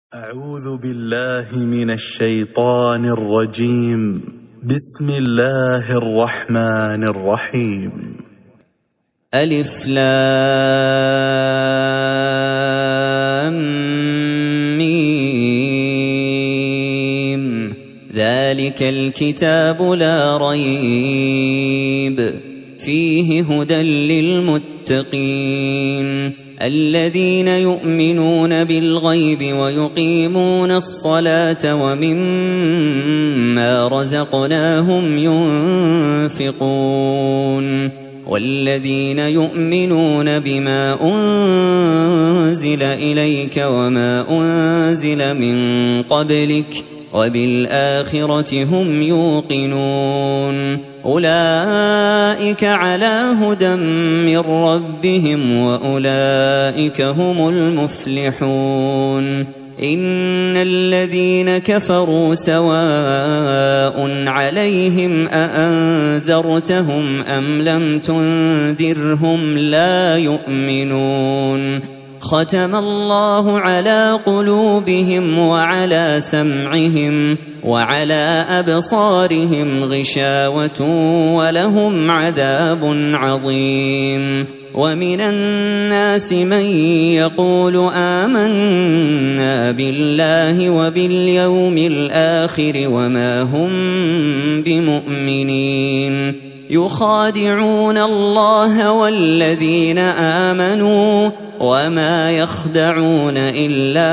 أعوذ بالله من الشيطان الرجيم. بسم الله الرحمن الرحيم. ألف لام ميم. ذلك الكتاب لا ريب فيه هدى للمتقين الذين يؤمنون بالغيب ويقيمون الصلاة ومما رزقناهم ينفقون والذين يؤمنون بما أنزل إليك وما أنزل من قبلك وبالآخرة هم يوقنون أولئك على هدى من ربهم وأولئك هم المفلحون. إن الذين كفروا سواء عليهم أأنذرتهم أم لم تنذرهم لا يؤمنون. ختم الله على قلوبهم وعلى سمعهم وعلى أبصارهم غشاوة ولهم عذاب عظيم. ومن الناس من يقول آمنا بالله وباليوم الآخر وما هم بمؤمنين يخادعون الله والذين آمنوا وما يخدعون إلا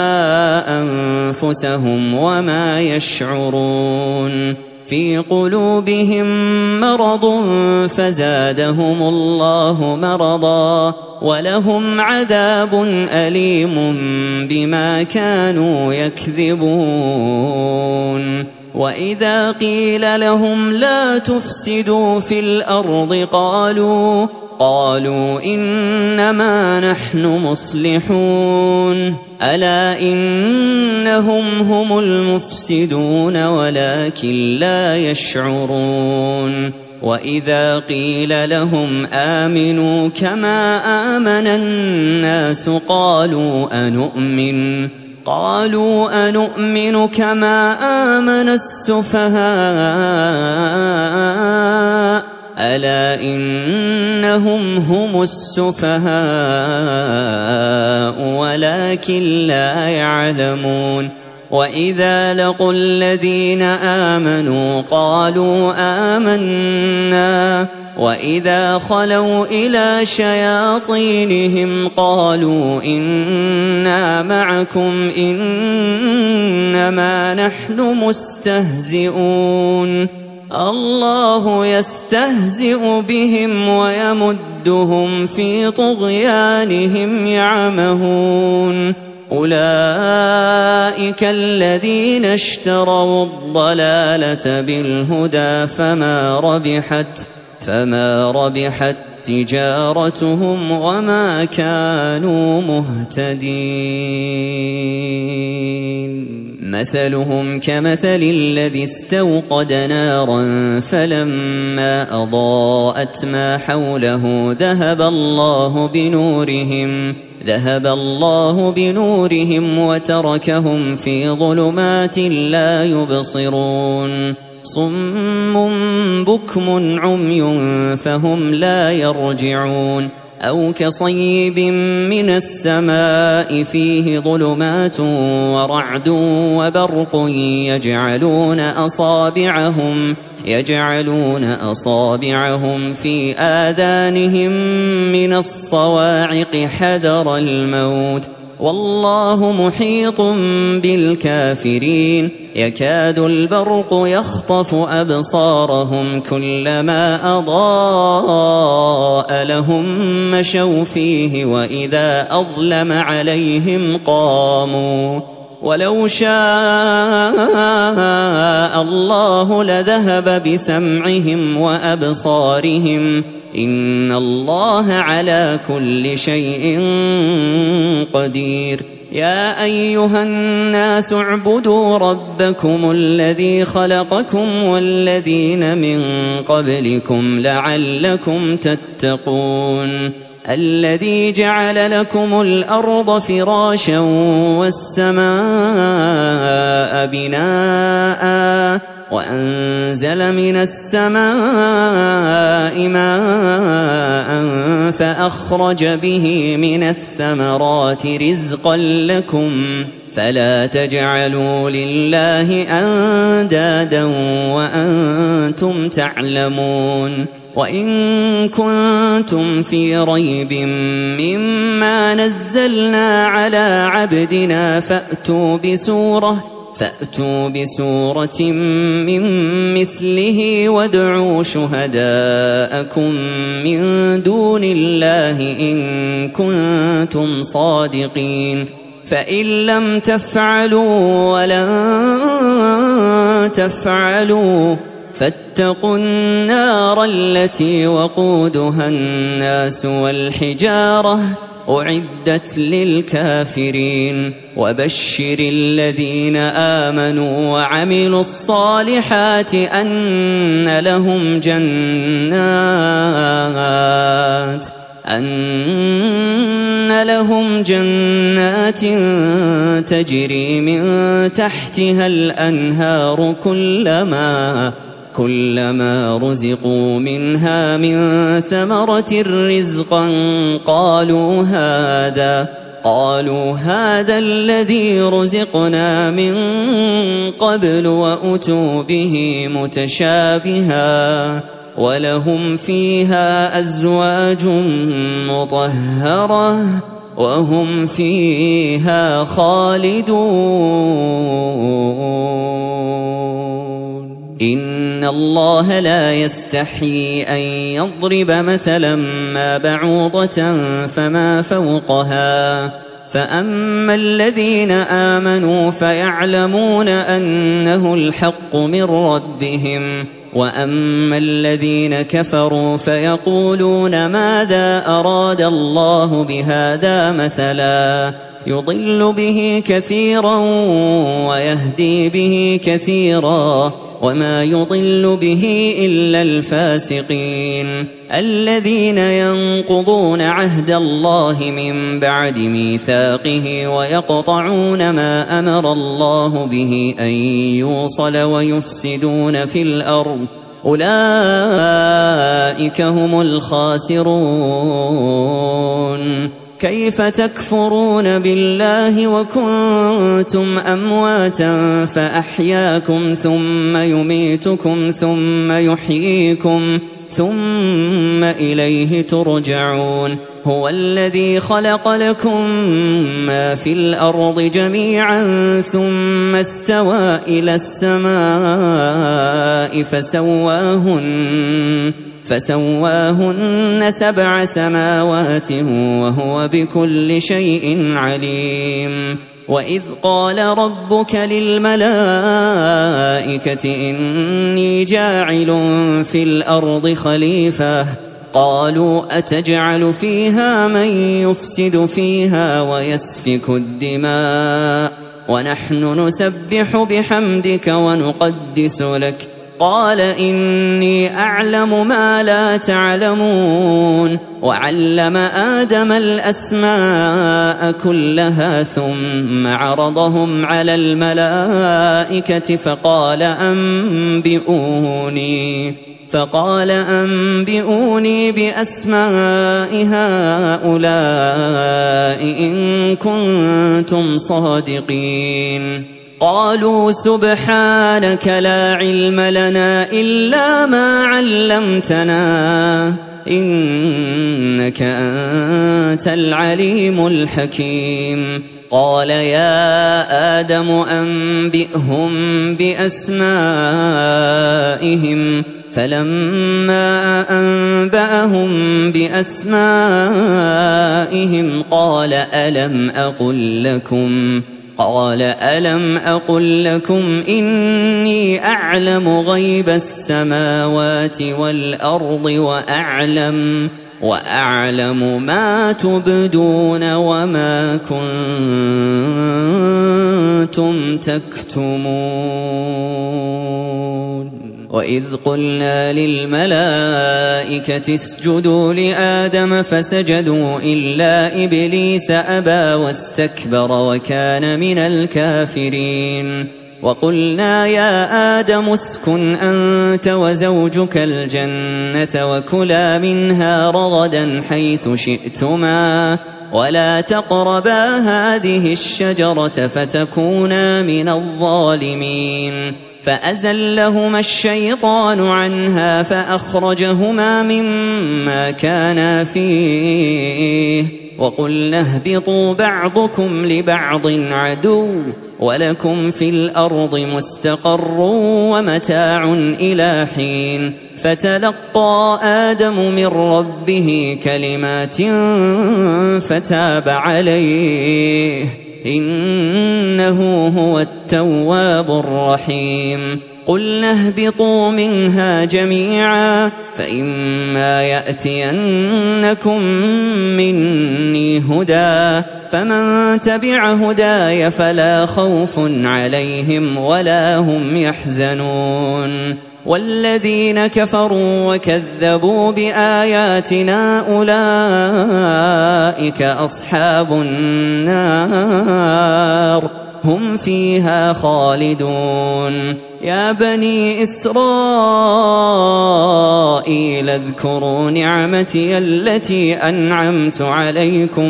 أنفسهم وما يشعرون. في قلوبهم مرض فزادهم الله مرضا ولهم عذاب أليم بما كانوا يكذبون. وإذا قيل لهم لا تفسدوا في الأرض قالوا إنما نحن مصلحون ألا إنهم هم المفسدون ولكن لا يشعرون. وإذا قيل لهم آمنوا كما آمن الناس قالوا أنؤمن كما آمن السفهاء ألا إنهم هم السفهاء ولكن لا يعلمون. وإذا لقوا الذين آمنوا قالوا آمنا وإذا خلوا إلى شياطينهم قالوا إنا معكم إنما نحن مستهزئون. الله يستهزئ بهم ويمدهم في طغيانهم يعمهون. أولئك الذين اشتروا الضلالة بالهدى فما ربحت تجارتهم وما كانوا مهتدين. مثلهم كمثل الذي استوقد نارا فلما أضاءت ما حوله ذهب الله بنورهم وتركهم في ظلمات لا يبصرون. صم بكم عمي فهم لا يرجعون. أو كصيب من السماء فيه ظلمات ورعد وبرق يجعلون أصابعهم في آذانهم من الصواعق حذر الموت والله محيط بالكافرين. يكاد البرق يخطف أبصارهم كلما أضاء لهم مشوا فيه وإذا أظلم عليهم قاموا. ولو شاء الله لذهب بسمعهم وأبصارهم إن الله على كل شيء قدير. يا أيها الناس اعبدوا ربكم الذي خلقكم والذين من قبلكم لعلكم تتقون. الذي جعل لكم الأرض فراشا والسماء بناء وأنزل من السماء ماء فأخرج به من الثمرات رزقا لكم فلا تجعلوا لله أندادا وأنتم تعلمون وإن كنتم في ريب مما نزلنا على عبدنا فأتوا بسورة من مثله وادعوا شهداءكم من دون الله إن كنتم صادقين فإن لم تفعلوا ولن تفعلوا فاتقوا النار التي وقودها الناس والحجارة أعدت للكافرين وبشر الذين آمنوا وعملوا الصالحات أن لهم جنات تجري من تحتها الأنهار كلما رزقوا منها من ثمرة رزقا قالوا هذا الذي رزقنا من قبل وأتوا به متشابها ولهم فيها أزواج مطهرة وهم فيها خالدون إن الله لا يستحيي أن يضرب مثلا ما بعوضة فما فوقها فأما الذين آمنوا فيعلمون أنه الحق من ربهم وأما الذين كفروا فيقولون ماذا أراد الله بهذا مثلا يضل به كثيرا ويهدي به كثيرا وما يضل به إلا الفاسقين الذين ينقضون عهد الله من بعد ميثاقه ويقطعون ما أمر الله به أن يوصل ويفسدون في الأرض أولئك هم الخاسرون كيف تكفرون بالله وكنتم أمواتا فأحياكم ثم يميتكم ثم يحييكم ثم إليه ترجعون هو الذي خلق لكم ما في الأرض جميعا ثم استوى إلى السماء فسواهن 7 سماوات وهو بكل شيء عليم وإذ قال ربك للملائكة إني جاعل في الأرض خليفة قالوا أتجعل فيها من يفسد فيها ويسفك الدماء ونحن نسبح بحمدك ونقدس لك قال إني أعلم ما لا تعلمون وعلم آدم الأسماء كلها ثم عرضهم على الملائكة فقال أنبئوني بأسماء هؤلاء إن كنتم صادقين قالوا سبحانك لا علم لنا إلا ما علمتنا إنك أنت العليم الحكيم قال يا آدم أنبئهم بأسمائهم فلما أنبأهم بأسمائهم قال ألم أقل لكم إني أعلم غيب السماوات والأرض وأعلم ما تبدون وما كنتم تكتمون وإذ قلنا للملائكة اسجدوا لآدم فسجدوا إلا إبليس أبى واستكبر وكان من الكافرين وقلنا يا آدم اسكن أنت وزوجك الجنة وكلا منها رغدا حيث شئتما ولا تقربا هذه الشجرة فتكونا من الظالمين فأزلهما الشيطان عنها فأخرجهما مما كانا فيه وقلنا اهبطوا بعضكم لبعض عدو ولكم في الأرض مستقر ومتاع إلى حين فتلقى آدم من ربه كلمات فتاب عليه إنه هو التواب الرحيم قلنا اهبطوا منها جميعا فإما يأتينكم مني هدى فمن تبع هداي فلا خوف عليهم ولا هم يحزنون والذين كفروا وكذبوا بآياتنا أولئك أصحاب النار هم فيها خالدون يا بني إسرائيل اذكروا نعمتي التي أنعمت عليكم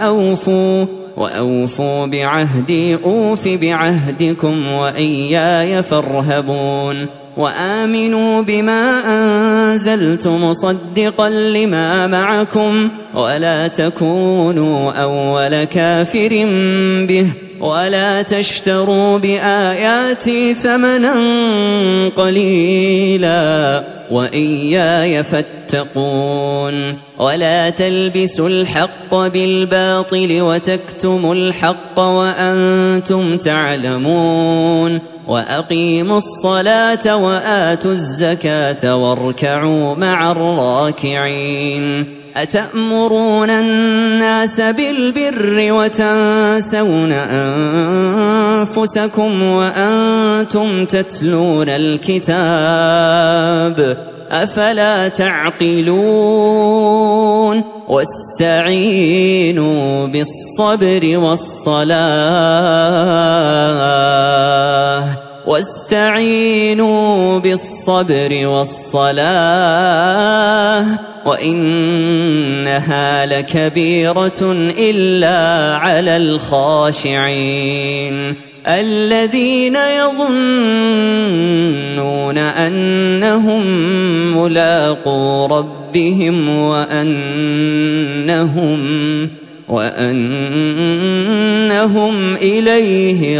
وأوفوا بعهدي أوف بعهدكم وإياي فارهبون وآمنوا بما أنزلت مصدقا لما معكم ولا تكونوا أول كافر به ولا تشتروا بآياتي ثمنا قليلا وإياي فاتقون ولا تلبسوا الحق بالباطل وتكتموا الحق وأنتم تعلمون وأقيموا الصلاة وآتوا الزكاة واركعوا مع الراكعين أتأمرون الناس بالبر وتنسون أنفسكم وأنتم تتلون الكتاب أفلا تعقلون واستعينوا بالصبر والصلاة وإنها لكبيرة إلا على الخاشعين الذين يظنون أنهم ملاقو ربهم وأنهم إليه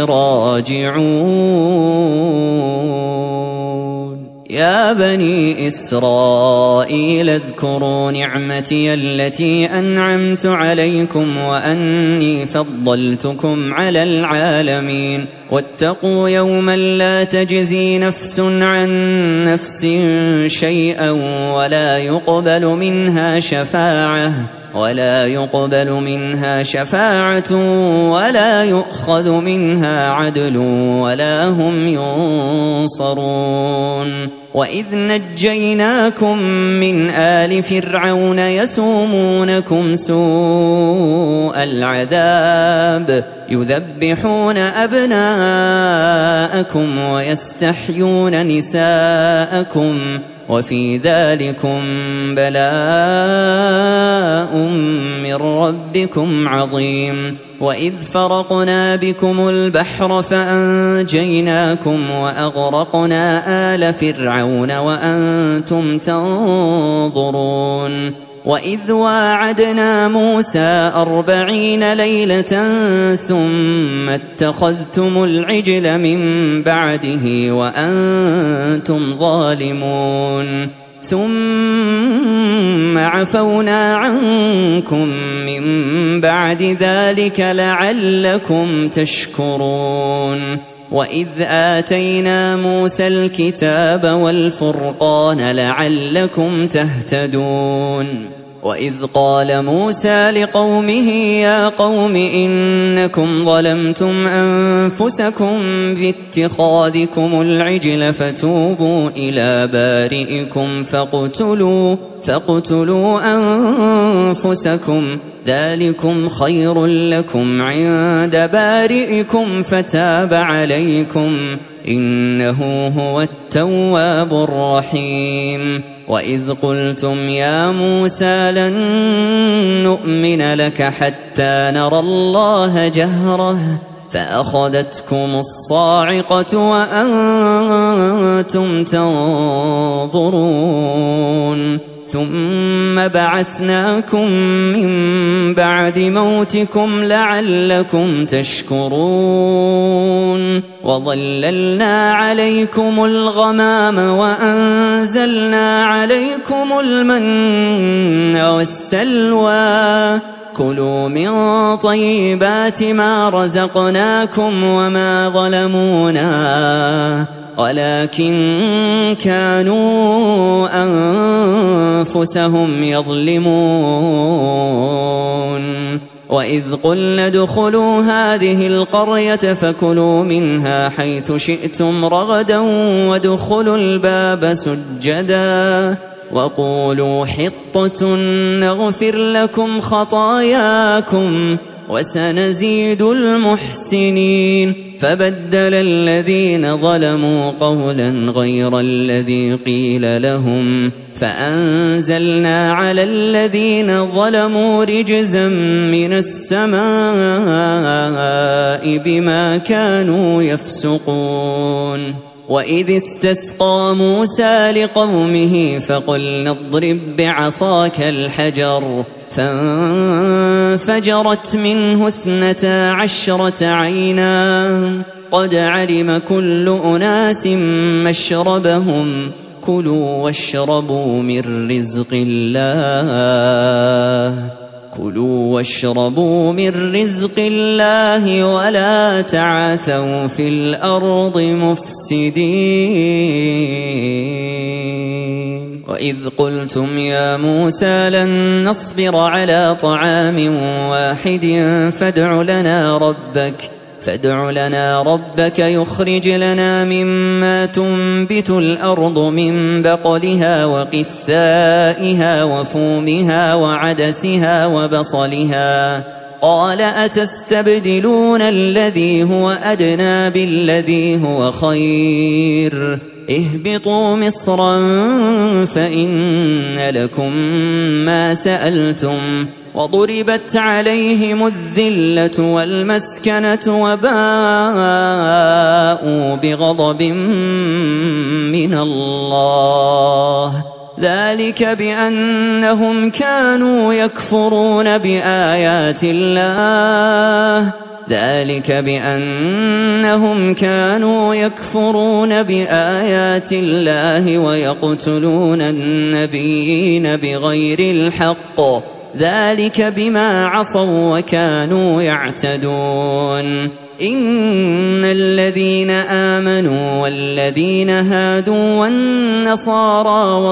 راجعون يا بني إسرائيل اذكروا نعمتي التي أنعمت عليكم وأني فضلتكم على العالمين واتقوا يوما لا تجزي نفس عن نفس شيئا ولا يقبل منها شفاعة ولا يؤخذ منها عدل ولا هم ينصرون وإذ نجيناكم من آل فرعون يسومونكم سوء العذاب يذبحون أبناءكم ويستحيون نساءكم وفي ذلكم بلاء من ربكم عظيم وإذ فرقنا بكم البحر فأنجيناكم وأغرقنا آل فرعون وأنتم تنظرون وإذ واعدنا موسى 40 ليلة ثم اتخذتم العجل من بعده وأنتم ظالمون ثم عفونا عنكم من بعد ذلك لعلكم تشكرون وإذ آتينا موسى الكتاب والفرقان لعلكم تهتدون وإذ قال موسى لقومه يا قوم إنكم ظلمتم أنفسكم باتخاذكم العجل فتوبوا إلى بارئكم فاقتلوا أنفسكم ذلكم خير لكم عند بارئكم فتاب عليكم إنه هو التواب الرحيم. وإذ قلتم يا موسى لن نؤمن لك حتى نرى الله جهرة فأخذتكم الصاعقة وأنتم تنظرون ثم بعثناكم من بعد موتكم لعلكم تشكرون وظللنا عليكم الغمام وأنزلنا عليكم المن والسلوى كلوا من طيبات ما رزقناكم وما ظلمونا ولكن كانوا أنفسهم يظلمون. وإذ قلنا ادخلوا هذه القرية فكلوا منها حيث شئتم رغدا وادخلوا الباب سجدا وقولوا حطة نغفر لكم خطاياكم وسنزيد المحسنين. فبدل الذين ظلموا قولا غير الذي قيل لهم فأنزلنا على الذين ظلموا رجزا من السماء بما كانوا يفسقون. وإذ استسقى موسى لقومه فقلنا اضرب بعصاك الحجر فانفجرت منه 12 عينا قد علم كل أناس مشربهم كلوا واشربوا من رزق الله ولا تعثوا في الأرض مفسدين. وإذ قلتم يا موسى لن نصبر على طعام واحد فادع لنا ربك يخرج لنا مما تنبت الأرض من بقلها وقثائها وفومها وعدسها وبصلها قال أتستبدلون الذي هو أدنى بالذي هو خير اهبطوا مصرا فإن لكم ما سألتم وضربت عليهم الذلة والمسكنة وباءوا بغضب من الله ذلك بأنهم كانوا يكفرون بآيات الله ويقتلون النبيين بغير الحق ذلك بما عصوا وكانوا يعتدون. إن الذين آمنوا والذين هادوا والنصارى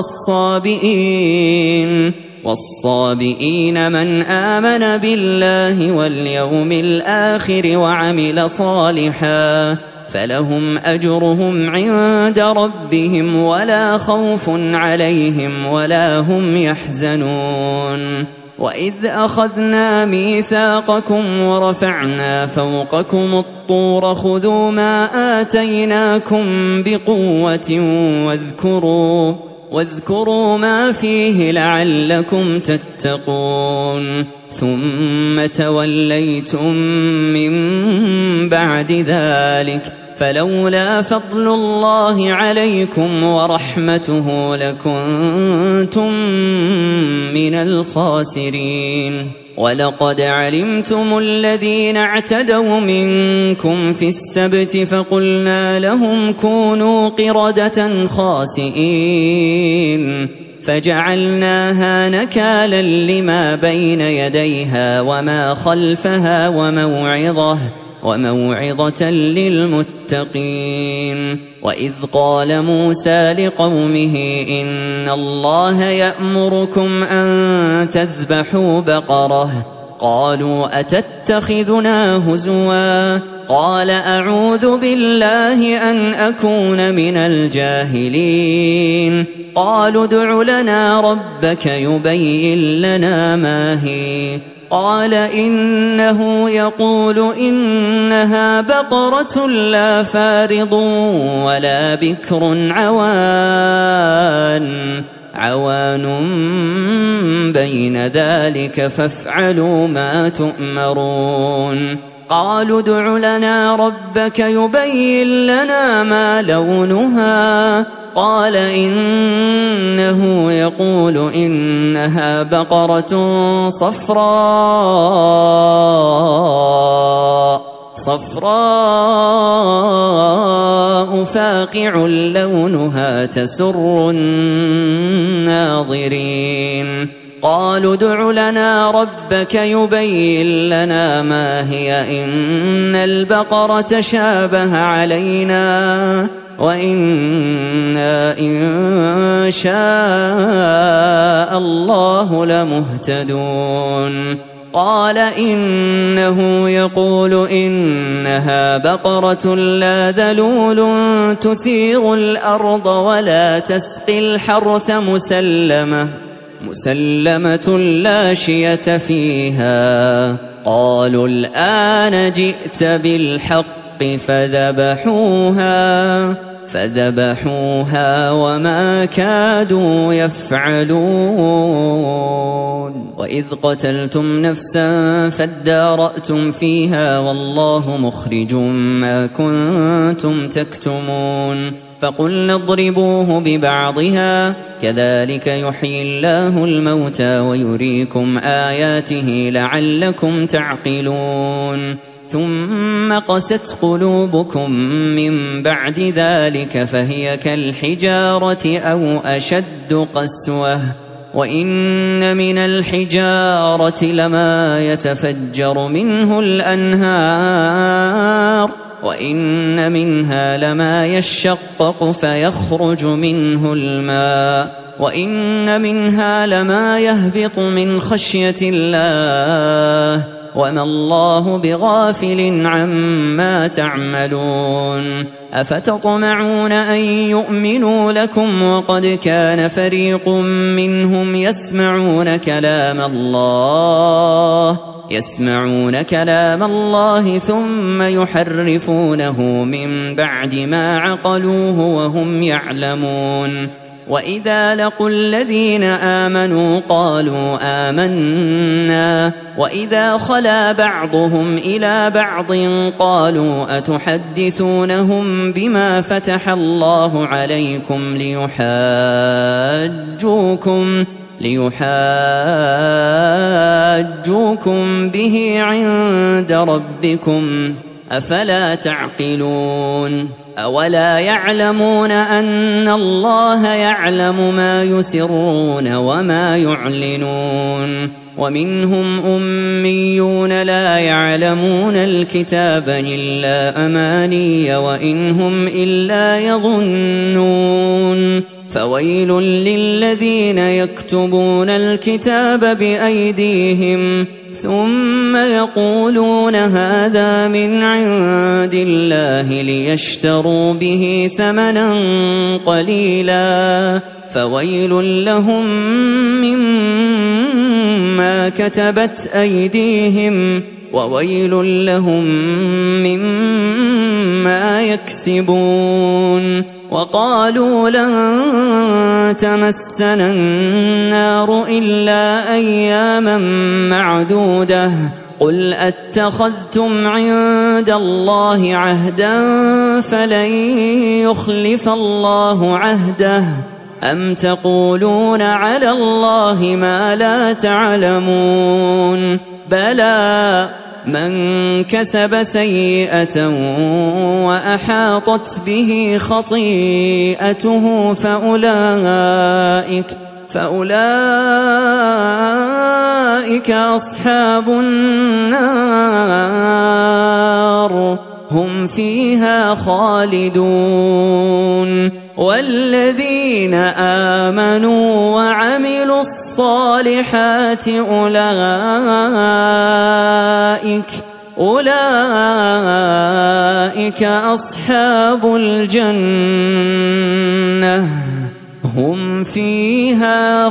والصابئين من آمن بالله واليوم الآخر وعمل صالحا فلهم أجرهم عند ربهم ولا خوف عليهم ولا هم يحزنون. وإذ أخذنا ميثاقكم ورفعنا فوقكم الطور خذوا ما آتيناكم بقوة واذكروا ما فيه لعلكم تتقون ثم توليتم من بعد ذلك فلولا فضل الله عليكم ورحمته لكنتم من الخاسرين. ولقد علمتم الذين اعتدوا منكم في السبت فقلنا لهم كونوا قردة خاسئين فجعلناها نكالا لما بين يديها وما خلفها وموعظة للمتقين. وإذ قال موسى لقومه إن الله يأمركم أن تذبحوا بقرة قالوا أتتخذنا هزوا قال أعوذ بالله أن أكون من الجاهلين. قالوا ادع لنا ربك يبين لنا ما هي قال إنه يقول إنها بقرة لا فارض ولا بكر عوان بين ذلك فافعلوا ما تؤمرون. قالوا ادع لنا ربك يبين لنا ما لونها قال إنه يقول إنها بقرة صفراء فاقع لونها تسر الناظرين. قالوا ادع لنا ربك يبين لنا ما هي إن البقرة شابه علينا وإنا إن شاء الله لمهتدون. قال إنه يقول إنها بقرة لا ذلول تثير الأرض ولا تسقي الحرث مسلمة لا شية فيها. قالوا الآن جئت بالحق فذبحوها وما كادوا يفعلون. وإذ قتلتم نفسا فادارأتم فيها والله مخرج ما كنتم تكتمون. فقلنا اضربوه ببعضها كذلك يحيي الله الموتى ويريكم آياته لعلكم تعقلون. ثم قست قلوبكم من بعد ذلك فهي كالحجارة أو أشد قسوة وإن من الحجارة لما يتفجر منه الأنهار وإن منها لما يشقق فيخرج منه الماء وإن منها لما يهبط من خشية الله وما الله بغافل عما تعملون. أفتطمعون أن يؤمنوا لكم وقد كان فريق منهم يسمعون كلام الله ثم يحرفونه من بعد ما عقلوه وهم يعلمون. وإذا لقوا الذين آمنوا قالوا آمنا وإذا خلا بعضهم إلى بعض قالوا أتحدثونهم بما فتح الله عليكم ليحاجوكم به عند ربكم أفلا تعقلون. أولا يعلمون أن الله يعلم ما يسرون وما يعلنون. ومنهم أميون لا يعلمون الكتاب إلا أماني وإنهم إلا يظنون. فويل للذين يكتبون الكتاب بأيديهم ثم يقولون هذا من عند الله ليشتروا به ثمنا قليلا فويل لهم مما كتبت أيديهم وويل لهم مما يكسبون. وقالوا لن تمسنا النار إلا أياما معدودة قل أتخذتم عند الله عهدا فلن يخلف الله عهده أم تقولون على الله ما لا تعلمون. بلى من كسب سيئة وأحاطت به خطيئته فأولئك أصحاب النار النار هم فيها خالدون والذين آمنوا وعملوا الصالحات أولئك أصحاب الجنة هم فيها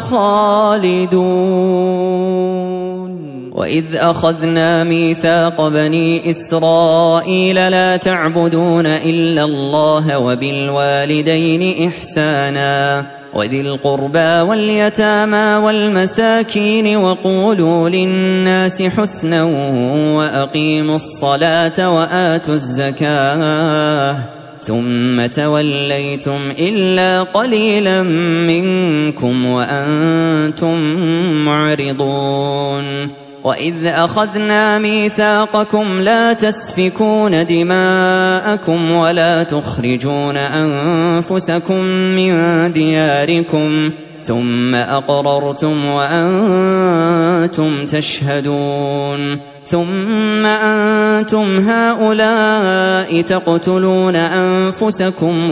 خالدون وإذ أخذنا ميثاق بني إسرائيل لا تعبدون إلا الله وبالوالدين إحسانا وذي القربى واليتامى والمساكين وقولوا للناس حسنا وأقيموا الصلاة وآتوا الزكاة ثم توليتم إلا قليلا منكم وأنتم معرضون وإذ أخذنا ميثاقكم لا تسفكون دماءكم ولا تخرجون أنفسكم من دياركم ثم أقررتم وأنتم تشهدون ثم أنتم هؤلاء تقتلون أنفسكم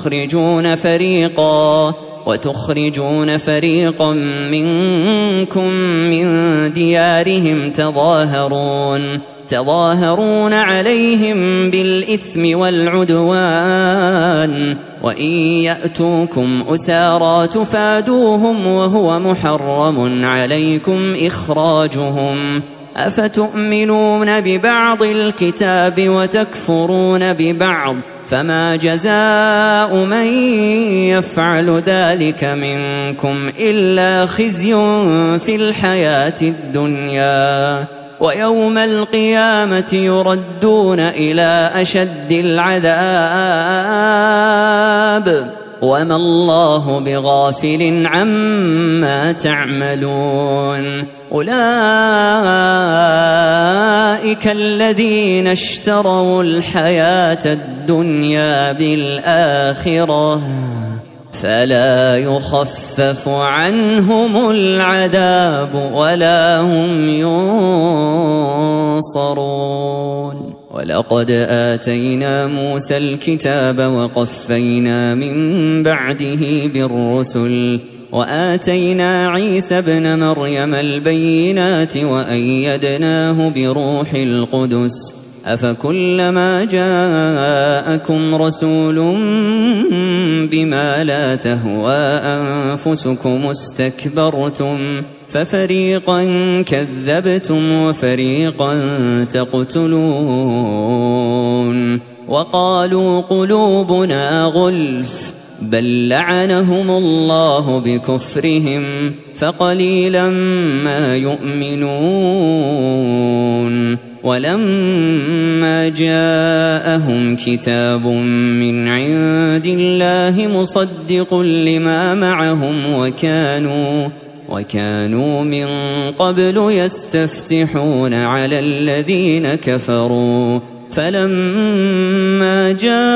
وتخرجون فريقا منكم من ديارهم تظاهرون عليهم بالإثم والعدوان وإن يأتوكم أسارى تفادوهم وهو محرم عليكم إخراجهم أفتؤمنون ببعض الكتاب وتكفرون ببعض فما جزاء من يفعل ذلك منكم إلا خزي في الحياة الدنيا ويوم القيامة يردون إلى أشد العذاب وما الله بغافل عما تعملون أولئك الذين اشتروا الحياة الدنيا بالآخرة فلا يخفف عنهم العذاب ولا هم ينصرون ولقد آتينا موسى الكتاب وقفينا من بعده بالرسل وآتينا عيسى ابن مريم البينات وأيدناه بروح القدس أفكلما جاءكم رسول بما لا تهوى أنفسكم استكبرتم ففريقا كذبتم وفريقا تقتلون وقالوا قلوبنا غلف بل لعنهم الله بكفرهم فقليلا ما يؤمنون ولما جاءهم كتاب من عند الله مصدق لما معهم وكانوا من قبل يستفتحون على الذين كفروا فلما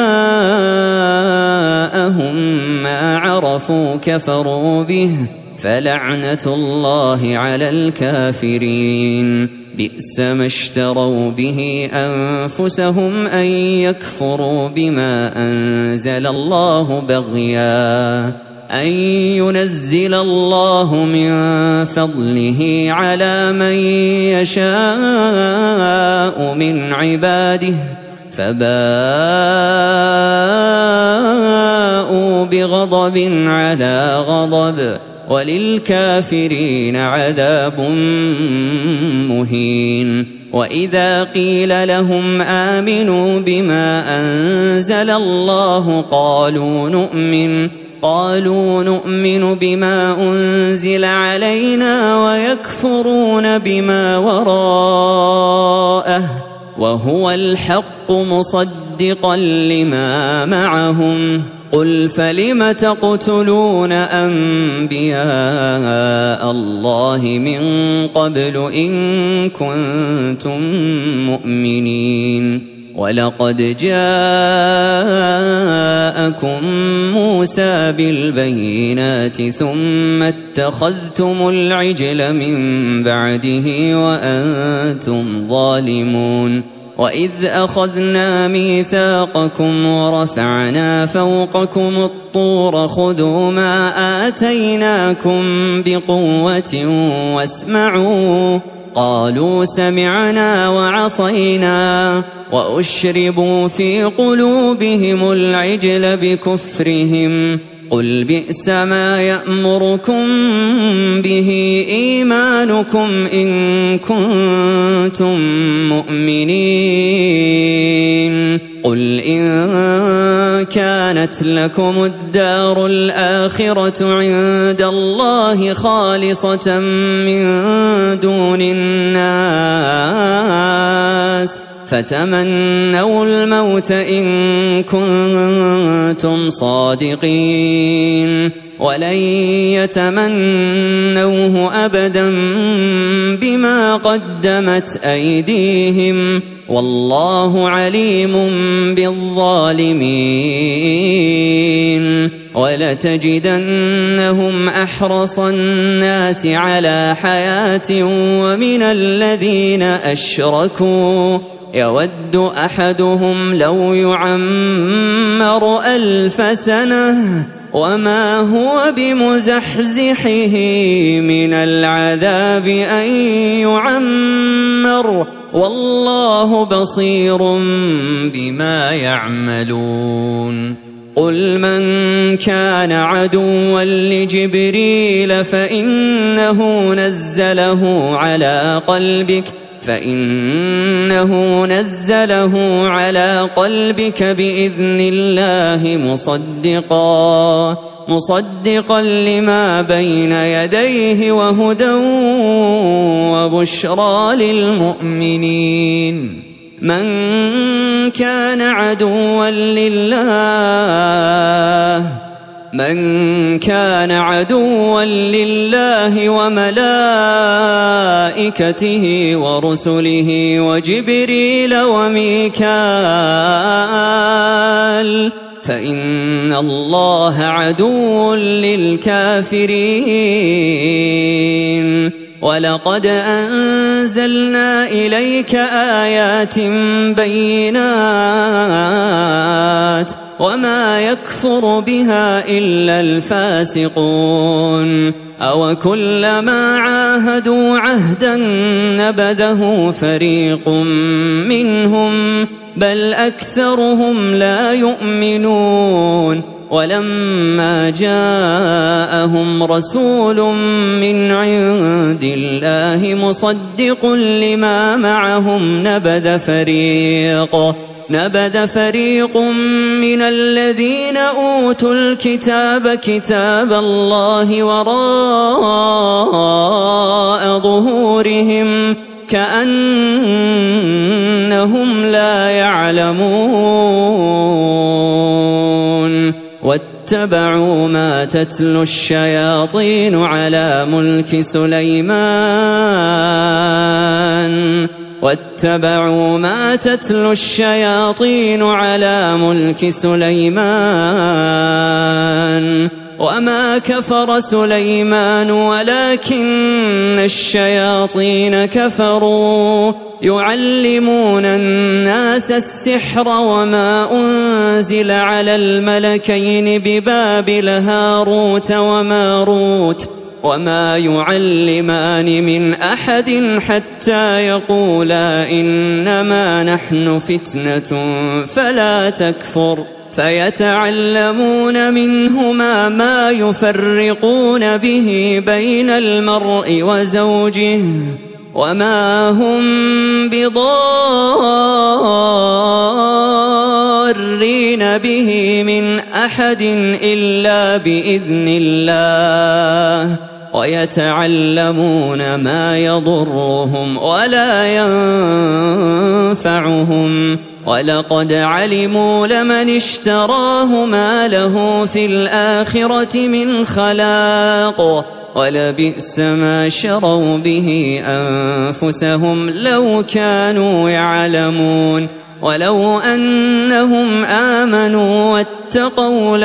جاءهم ما عرفوا كفروا به فلعنة الله على الكافرين بئس ما اشتروا به أنفسهم أن يكفروا بما أنزل الله بغيا أن ينزل الله من فضله على من يشاء من عباده فباءوا بغضب على غضب وللكافرين عذاب مهين وإذا قيل لهم آمنوا بما أنزل الله قالوا نؤمن بما أنزل علينا ويكفرون بما وراءه وهو الحق مصدقا لما معهم قل فلم تقتلون أنبياء الله من قبل إن كنتم مؤمنين ولقد جاءكم موسى بالبينات ثم اتخذتم العجل من بعده وأنتم ظالمون وإذ أخذنا ميثاقكم ورفعنا فوقكم الطور خذوا ما آتيناكم بقوة واسمعوا قالوا سمعنا وعصينا وأشربوا في قلوبهم العجل بكفرهم قل بئس ما يأمركم به إيمانكم إن كنتم مؤمنين قل إن كانت لكم الدار الآخرة عند الله خالصة من دون الناس فتمنوا الموت إن كنتم صادقين ولن يتمنوه أبدا بما قدمت أيديهم والله عليم بالظالمين ولتجدنهم أحرص الناس على حياة ومن الذين أشركوا يود أحدهم لو يعمر 1000 سنة وما هو بمزحزحه من العذاب أن يعمر والله بصير بما يعملون قل من كان عدوا لجبريل فإنه نزله على قلبك بإذن الله مصدقا لما بين يديه وهدى وبشرى للمؤمنين من كان عدوا لله وملائكته ورسله وجبريل وميكال فإن الله عدو للكافرين ولقد أنزلنا إليك آيات بينات وما يكفر بها إلا الفاسقون أوكلما عاهدوا عهدا نبذه فريق منهم بل أكثرهم لا يؤمنون ولما جاءهم رسول من عند الله مصدق لما معهم نبذ فريق من الذين أوتوا الكتاب كتاب الله وراء ظهورهم كأنهم لا يعلمون واتبعوا ما تتلو الشياطين على ملك سليمان وما كفر سليمان ولكن الشياطين كفروا يعلمون الناس السحر وما أنزل على الملكين ببابل هاروت وماروت وما يعلمان من أحد حتى يقولا إنما نحن فتنة فلا تكفر فيتعلمون منهما ما يفرقون به بين المرء وزوجه وما هم بضارين به من أحد إلا بإذن الله ويتعلمون ما يضرهم ولا ينفعهم ولقد علموا لمن اشتراه ما له في الآخرة من خلاق ولبئس ما شروا به أنفسهم لو كانوا يعلمون ولو أنهم آمنوا واتقوا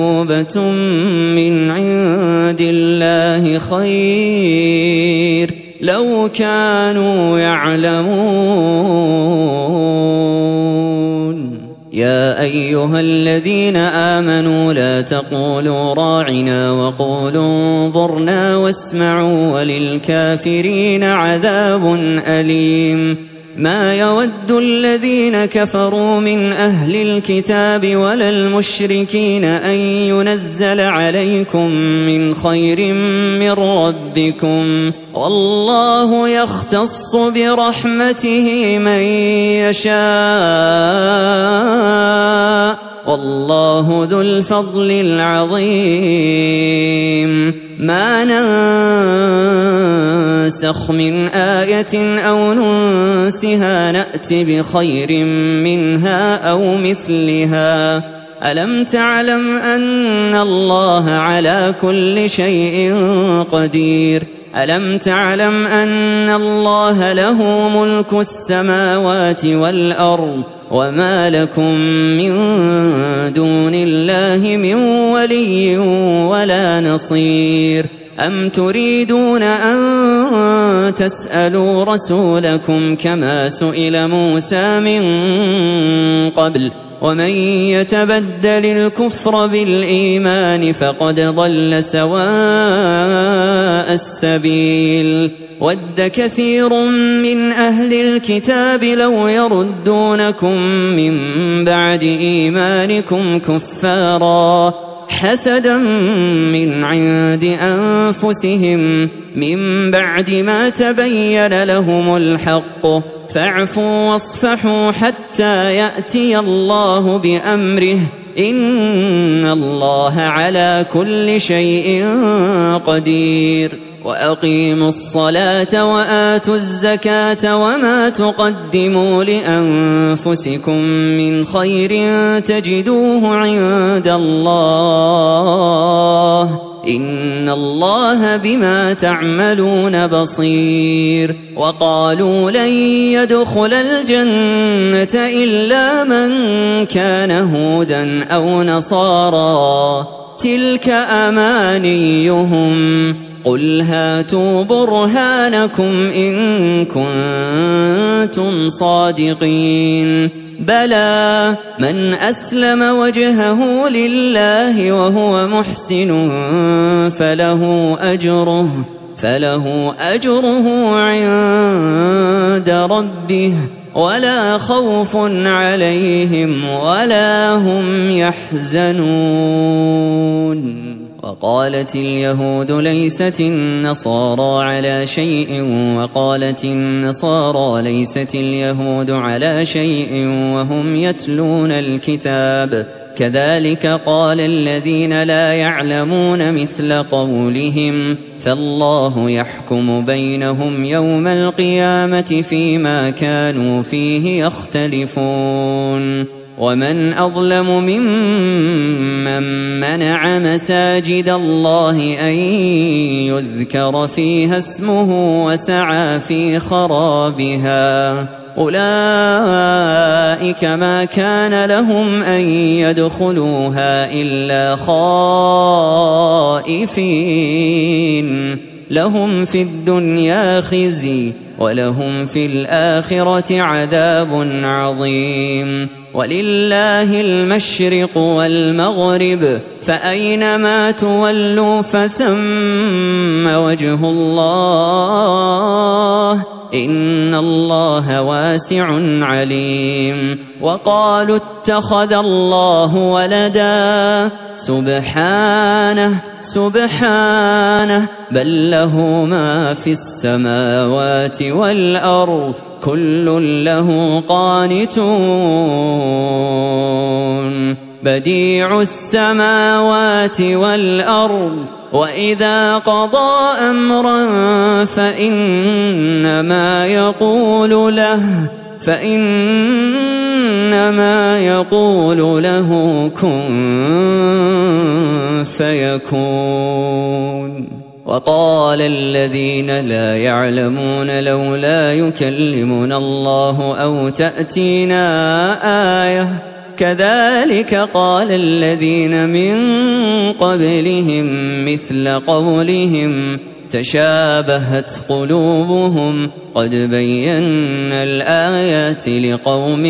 لمثوبة من عند الله خير لو كانوا يعلمون. يا أيها الذين آمنوا لا تقولوا راعنا وقولوا انظرنا واسمعوا وللكافرين عذاب أليم. ما يود الذين كفروا من أهل الكتاب ولا المشركين أن ينزل عليكم من خير من ربكم، والله يختص برحمته من يشاء، والله ذو الفضل العظيم. ما ننسخ من آية أو ننسها نأت بخير منها أو مثلها. ألم تعلم أن الله على كل شيء قدير؟ ألم تعلم أن الله له ملك السماوات والأرض وما لكم من دون الله من ولي ولا نصير؟ أم تريدون أن تسألوا رسولكم كما سئل موسى من قبل؟ ومن يتبدل الكفر بالإيمان فقد ضل سواء السبيل. ود كثير من أهل الكتاب لو يردونكم من بعد إيمانكم كفارا حسدا من عند أنفسهم من بعد ما تبين لهم الحق، فاعفوا واصفحوا حتى يأتي الله بأمره، إن الله على كل شيء قدير. وأقيموا الصلاة وآتوا الزكاة وما تقدموا لأنفسكم من خير تجدوه عند الله، إن الله بما تعملون بصير. وقالوا لن يدخل الجنة إلا من كان هودا أو نصارى، تلك أمانيهم، قل هاتوا برهانكم إن كنتم صادقين. بلى من أسلم وجهه لله وهو محسن فله أجره عند ربه ولا خوف عليهم ولا هم يحزنون. وقالت اليهود ليست النصارى على شيء وقالت النصارى ليست اليهود على شيء وهم يتلون الكتاب، كذلك قال الذين لا يعلمون مثل قولهم، فالله يحكم بينهم يوم القيامة فيما كانوا فيه يختلفون. ومن أظلم ممن منع مساجد الله أن يذكر فيها اسمه وسعى في خرابها، أولئك ما كان لهم أن يدخلوها إلا خائفين، لهم في الدنيا خزي ولهم في الآخرة عذاب عظيم. ولله المشرق والمغرب، فأينما تولوا فثم وجه الله، إن الله واسع عليم. وقالوا اتخذ الله ولدا، سبحانه بل له ما في السماوات والأرض كل له قانتون. بديع السماوات والأرض، وإذا قضى أمرا فإنما يقول له كن فيكون. وقال الذين لا يعلمون لولا يكلمنا الله أو تأتينا آية، كذلك قال الذين من قبلهم مثل قولهم، تشابهت قلوبهم قد بينا الآيات لقوم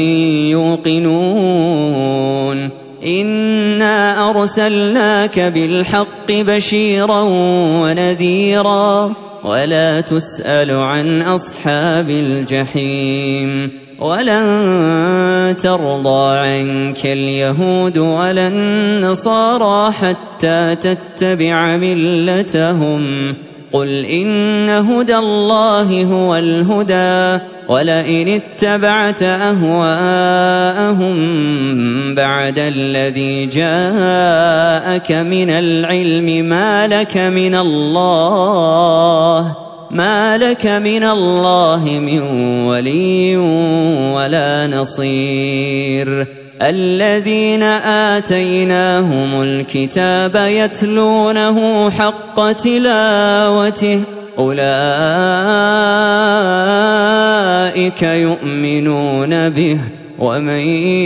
يوقنون إنا أرسلناك بالحق بشيرا ونذيرا ولا تسأل عن أصحاب الجحيم ولن ترضى عنك اليهود ولا النصارى حتى تتبع ملتهم قل إن هدى الله هو الهدى ولئن اتبعت أهواءهم بعد الذي جاءك من العلم ما لك من الله من ولي ولا نصير الذين آتيناهم الكتاب يتلونه حق تلاوته أولئك يؤمنون به ومن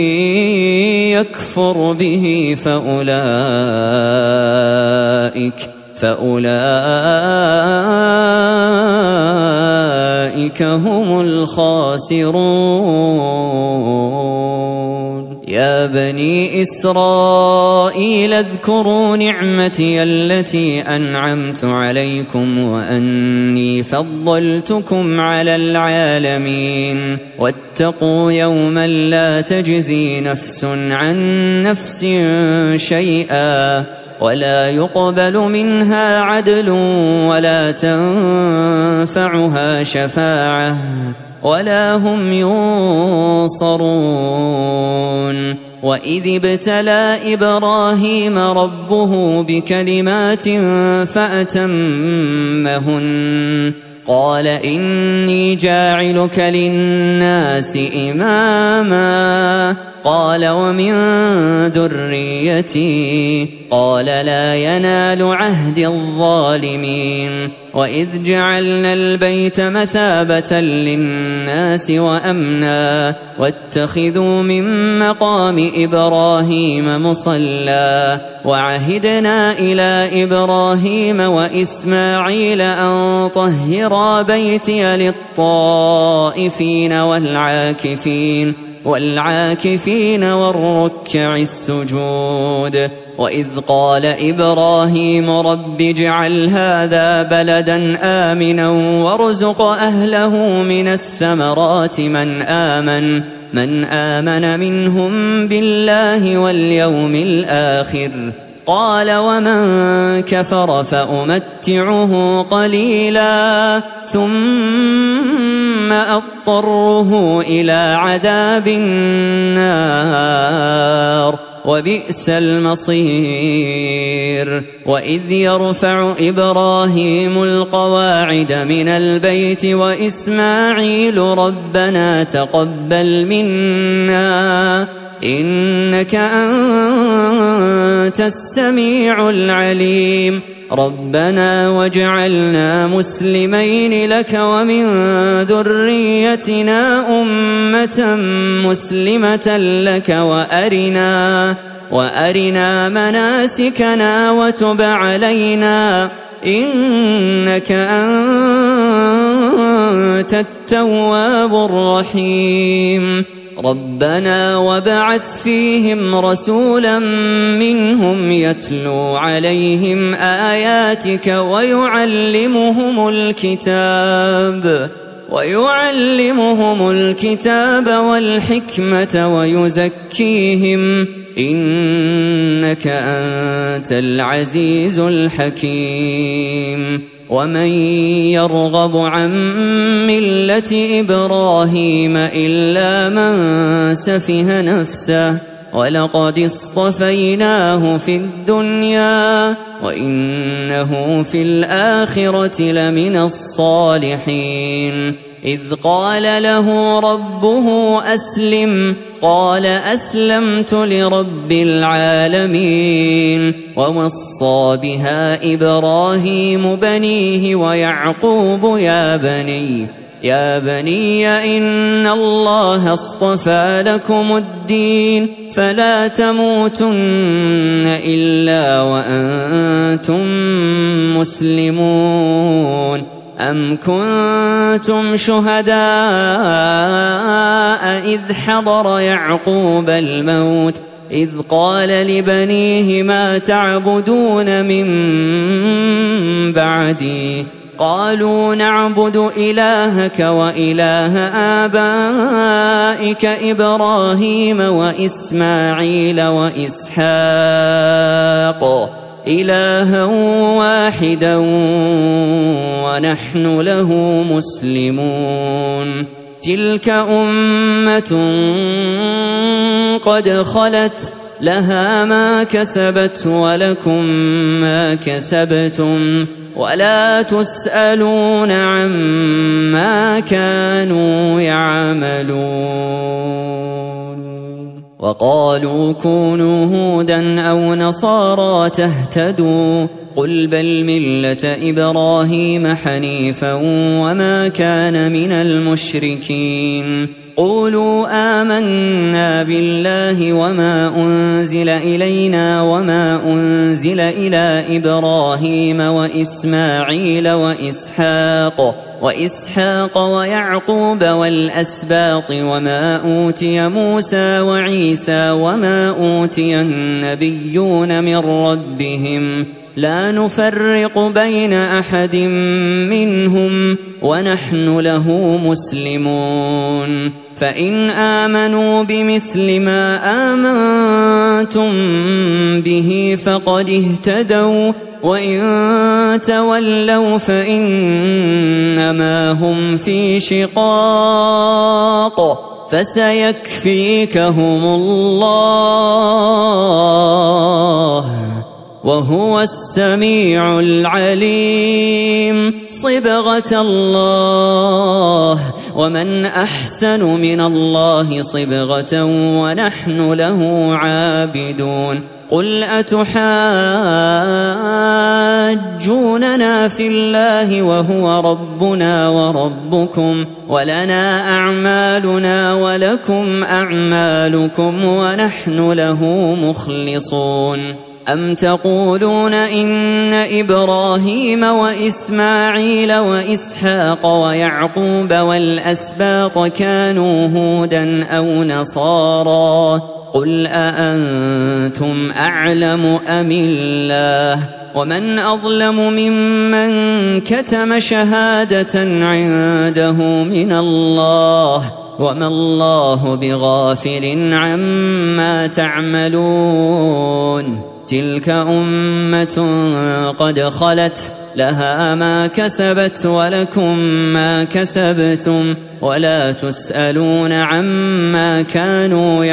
يكفر به فأولئك هم الخاسرون يا بني إسرائيل اذكروا نعمتي التي أنعمت عليكم وأني فضلتكم على العالمين واتقوا يوما لا تجزي نفس عن نفس شيئا ولا يقبل منها عدل ولا تنفعها شفاعة ولا هم ينصرون وإذ ابتلى إبراهيم ربه بكلمات فأتمهن قال إني جاعلك للناس إماما قال ومن ذريتي قال لا ينال عهد الظالمين وإذ جعلنا البيت مثابة للناس وأمنا واتخذوا من مقام إبراهيم مصلى وعهدنا إلى إبراهيم وإسماعيل أن طهرا بيتي للطائفين والعاكفين والركع السجود وإذ قال إبراهيم رب اجعل هذا بلدا آمنا وارزق أهله من الثمرات من آمن منهم بالله واليوم الآخر قال ومن كفر فأمتعه قليلا ثم أضطره إلى عذاب النار وبئس المصير وإذ يرفع إبراهيم القواعد من البيت وإسماعيل ربنا تقبل منا إنك أنت السميع العليم ربنا واجعلنا مسلمين لك ومن ذريتنا أمة مسلمة لك وأرنا مناسكنا وتب علينا إنك أنت التواب الرحيم ربنا وابعث فيهم رسولا منهم يتلو عليهم آياتك ويعلمهم الكتاب والحكمة ويزكيهم إنك أنت العزيز الحكيم ومن يرغب عن ملة إبراهيم إلا من سفه نفسه ولقد اصطفيناه في الدنيا وإنه في الآخرة لمن الصالحين إذ قال له ربه أسلم قال أسلمت لرب العالمين ووصى بها إبراهيم بنيه ويعقوب يا بني يا بني إن الله اصطفى لكم الدين فلا تموتن إلا وأنتم مسلمون أم كنتم شهداء إذ حضر يعقوب الموت إذ قال لبنيه ما تعبدون من بعدي قالوا نعبد إلهك وإله آبائك إبراهيم وإسماعيل وإسحاق إلها واحدا ونحن له مسلمون تلك أمة قد خلت لها ما كسبت ولكم ما كسبتم ولا تسألون عما كانوا يعملون وقالوا كونوا هودا أو نصارى تهتدوا قل بل ملة إبراهيم حنيفا وما كان من المشركين قولوا آمنا بالله وما أنزل إلينا وما أنزل إلى إبراهيم وإسماعيل وإسحاق ويعقوب والأسباط وما أوتي موسى وعيسى وما أوتي النبيون من ربهم لا نفرق بين أحد منهم ونحن له مسلمون فإن آمنوا بمثل ما آمنتم به فقد اهتدوا وإن تولوا فإنما هم في شقاق فسيكفيكهم الله وهو السميع العليم صبغة الله ومن أحسن من الله صبغة ونحن له عابدون قل أتحاجوننا في الله وهو ربنا وربكم ولنا أعمالنا ولكم أعمالكم ونحن له مخلصون أم تقولون إن إبراهيم وإسماعيل وإسحاق ويعقوب والأسباط كانوا هودا أو نصارى قل أأنتم أعلم أم الله ومن أظلم ممن كتم شهادة عنده من الله وما الله بغافل عما تعملون تلك أمة قد خلت لها ما كسبت ولكم ما كسبتم ولا تسألون عما كانوا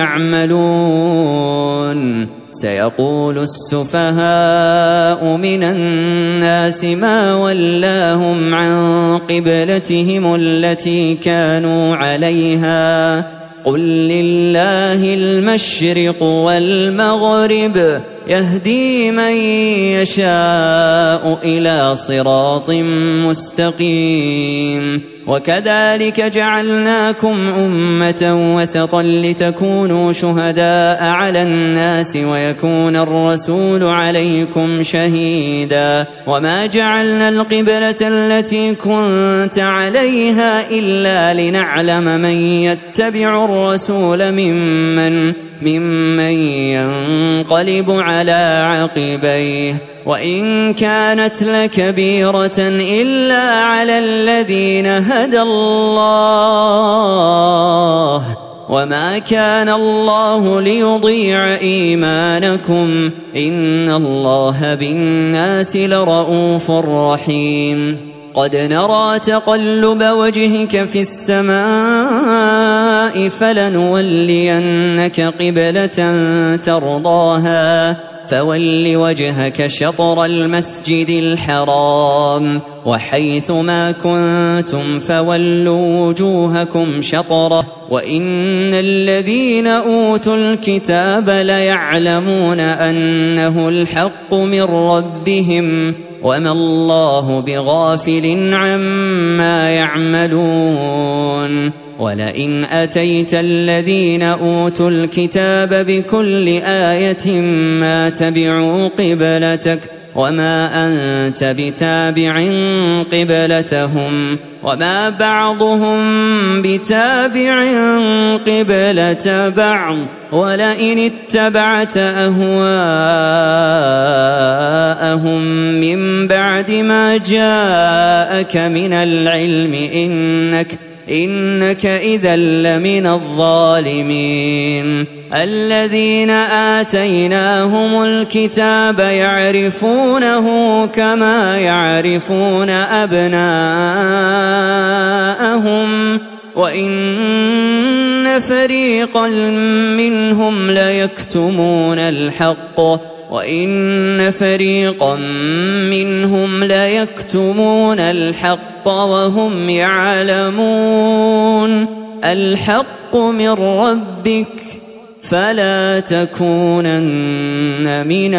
يعملون سيقول السفهاء من الناس ما ولاهم عن قبلتهم التي كانوا عليها قل لله المشرق والمغرب يهدي من يشاء إلى صراط مستقيم وكذلك جعلناكم أمة وسطا لتكونوا شهداء على الناس ويكون الرسول عليكم شهيدا وما جعلنا القبلة التي كنت عليها إلا لنعلم من يتبع الرسول ممن ينقلب على عقبيه وإن كانت لكبيرة إلا على الذين هدى الله وما كان الله ليضيع إيمانكم إن الله بالناس لرؤوف رحيم قد نرى تقلب وجهك في السماء فلنولينك قبلة ترضاها فول وجهك شطر المسجد الحرام وحيث ما كنتم فولوا وجوهكم شطره وإن الذين أوتوا الكتاب ليعلمون أنه الحق من ربهم وما الله بغافل عما يعملون ولئن أتيت الذين أوتوا الكتاب بكل آية ما تبعوا قبلتك وما أنت بتابع قبلتهم وما بعضهم بتابع قبلة بعض ولئن اتبعت أهواءهم من بعد ما جاءك من العلم إنك إذا لمن الظالمين الذين آتيناهم الكتاب يعرفونه كما يعرفون أبناءهم وإن فريقا منهم ليكتمون الحق وهم يعلمون الحق من ربك فلا تكونن من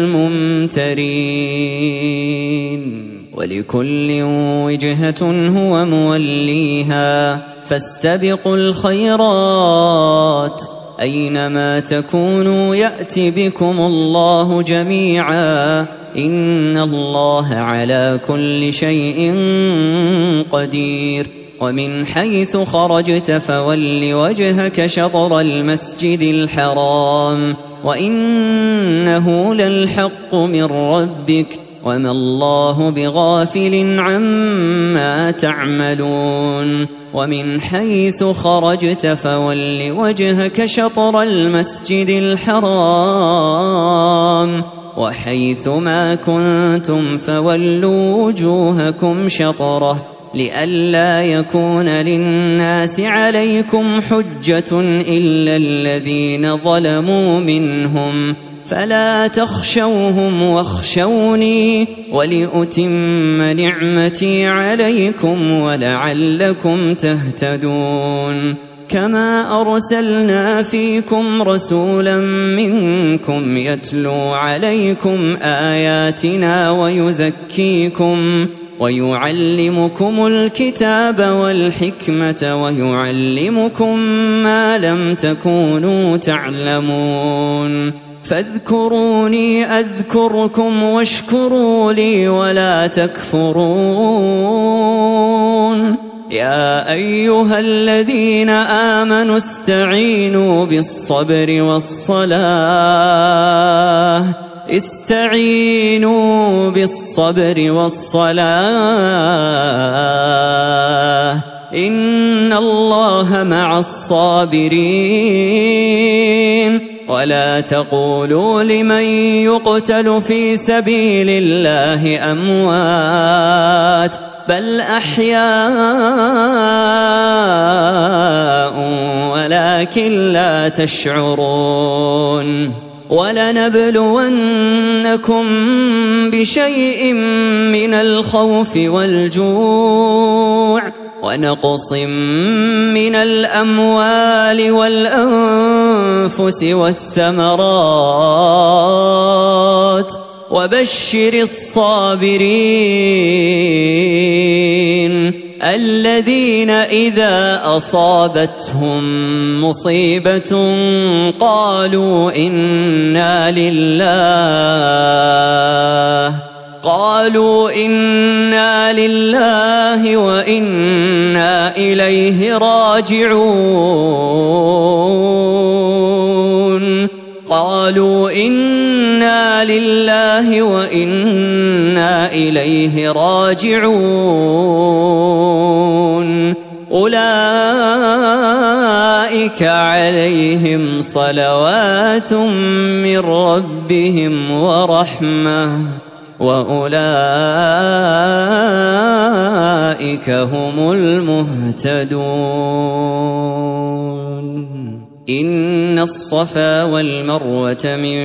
الممترين ولكل وجهة هو موليها فاستبقوا الخيرات أينما تكونوا يأت بكم الله جميعا إن الله على كل شيء قدير ومن حيث خرجت فول وجهك شطر المسجد الحرام وإنه للحق من ربك وما الله بغافل عما تعملون ومن حيث خرجت فول وجهك شطر المسجد الحرام وحيث ما كنتم فولوا وجوهكم شطره لئلا يكون للناس عليكم حجة إلا الذين ظلموا منهم فلا تخشوهم واخشوني ولأتم نعمتي عليكم ولعلكم تهتدون كما أرسلنا فيكم رسولا منكم يتلو عليكم آياتنا ويزكيكم ويعلمكم الكتاب والحكمة ويعلمكم ما لم تكونوا تعلمون فاذكروني أذكركم واشكروا لي ولا تكفرون يا أيها الذين آمنوا استعينوا بالصبر والصلاة إن الله مع الصابرين ولا تقولوا لمن يقتل في سبيل الله أموات بل أحياء ولكن لا تشعرون ولنبلونكم بشيء من الخوف والجوع ونقص من الأموال والأنفس والثمرات وبشر الصابرين الذين إذا أصابتهم مصيبة قالوا إنا لله وإنا إليه راجعون أولئك عليهم صلوات من ربهم ورحمة وأولئك هم المهتدون إن الصفا والمروة من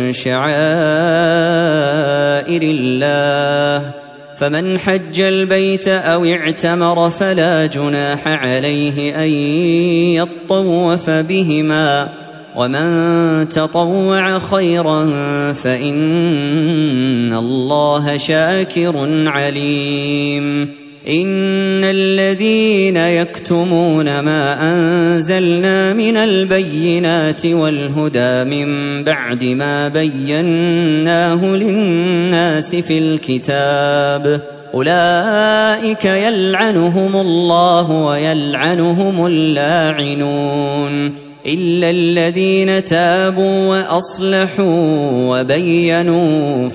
شعائر الله فمن حج البيت أو اعتمر فلا جناح عليه أن يطوف بهما ومن تطوع خيرا فإن الله شاكر عليم إن الذين يكتمون ما أنزلنا من البينات والهدى من بعد ما بيناه للناس في الكتاب أولئك يلعنهم الله ويلعنهم اللاعنون إلا الذين تابوا وأصلحوا وبينوا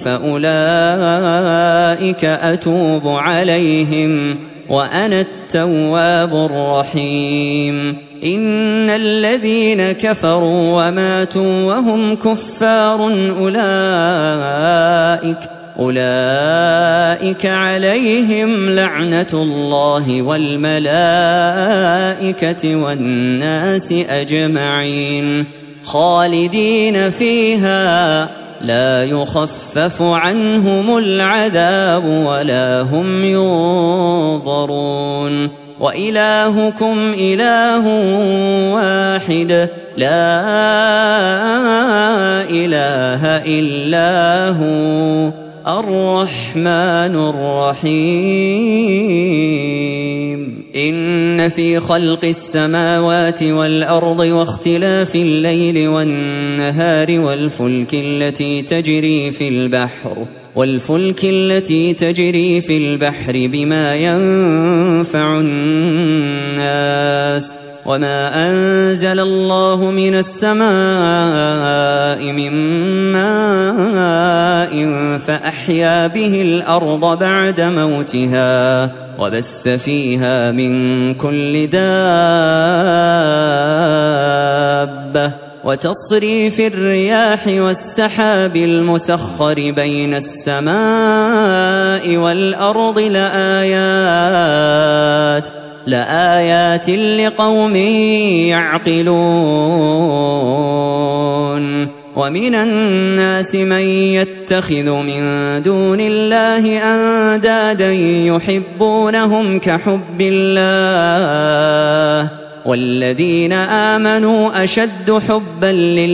فأولئك أتوب عليهم وأنا التواب الرحيم إن الذين كفروا وماتوا وهم كفار أولئك عليهم لعنة الله والملائكة والناس أجمعين خالدين فيها لا يخفف عنهم العذاب ولا هم ينظرون وإلهكم إله واحد لا إله إلا هو الرحمن الرحيم إن في خلق السماوات والأرض واختلاف الليل والنهار والفلك التي تجري في البحر بما ينفع الناس وما أنزل الله من السماء من ماء فأحيا به الأرض بعد موتها وبث فيها من كل دابة وتصريف الرياح والسحاب المسخر بين السماء والأرض لآيات لقوم يعقلون ومن الناس من يتخذ من دون الله أندادا يحبونهم كحب الله والذين آمنوا أشد حبا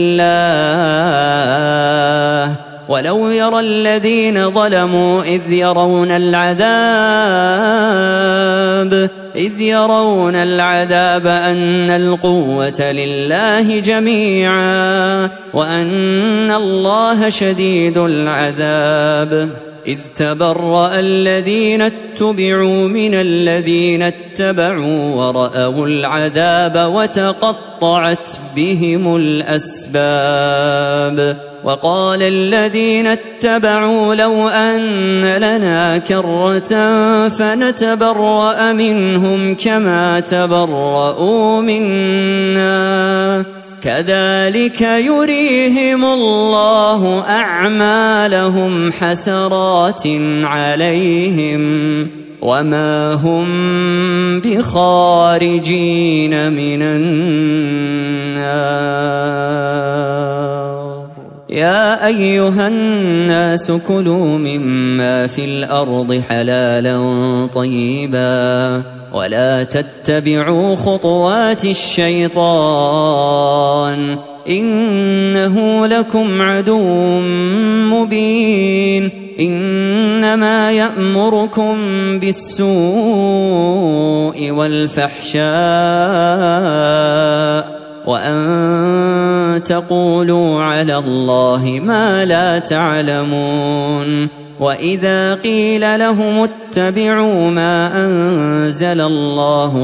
لله ولو يرى الذين ظلموا إذ يرون العذاب أن القوة لله جميعا وأن الله شديد العذاب إذ تبرأ الذين اتبعوا من الذين اتبعوا ورأوا العذاب وتقطعت بهم الأسباب وقال الذين اتبعوا لو أن لنا كرة فنتبرأ منهم كما تبرؤوا منا كذلك يريهم الله أعمالهم حسرات عليهم وما هم بخارجين من النار يا أيها الناس كلوا مما في الأرض حلالا طيبا ولا تتبعوا خطوات الشيطان إنه لكم عدو مبين إنما يأمركم بالسوء والفحشاء وأن تقولوا على الله ما لا تعلمون وإذا قيل لهم اتبعوا ما أنزل الله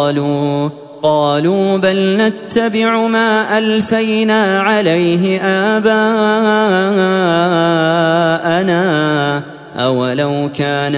قالوا بل نتبع ما ألفينا عليه آباءنا أولو كان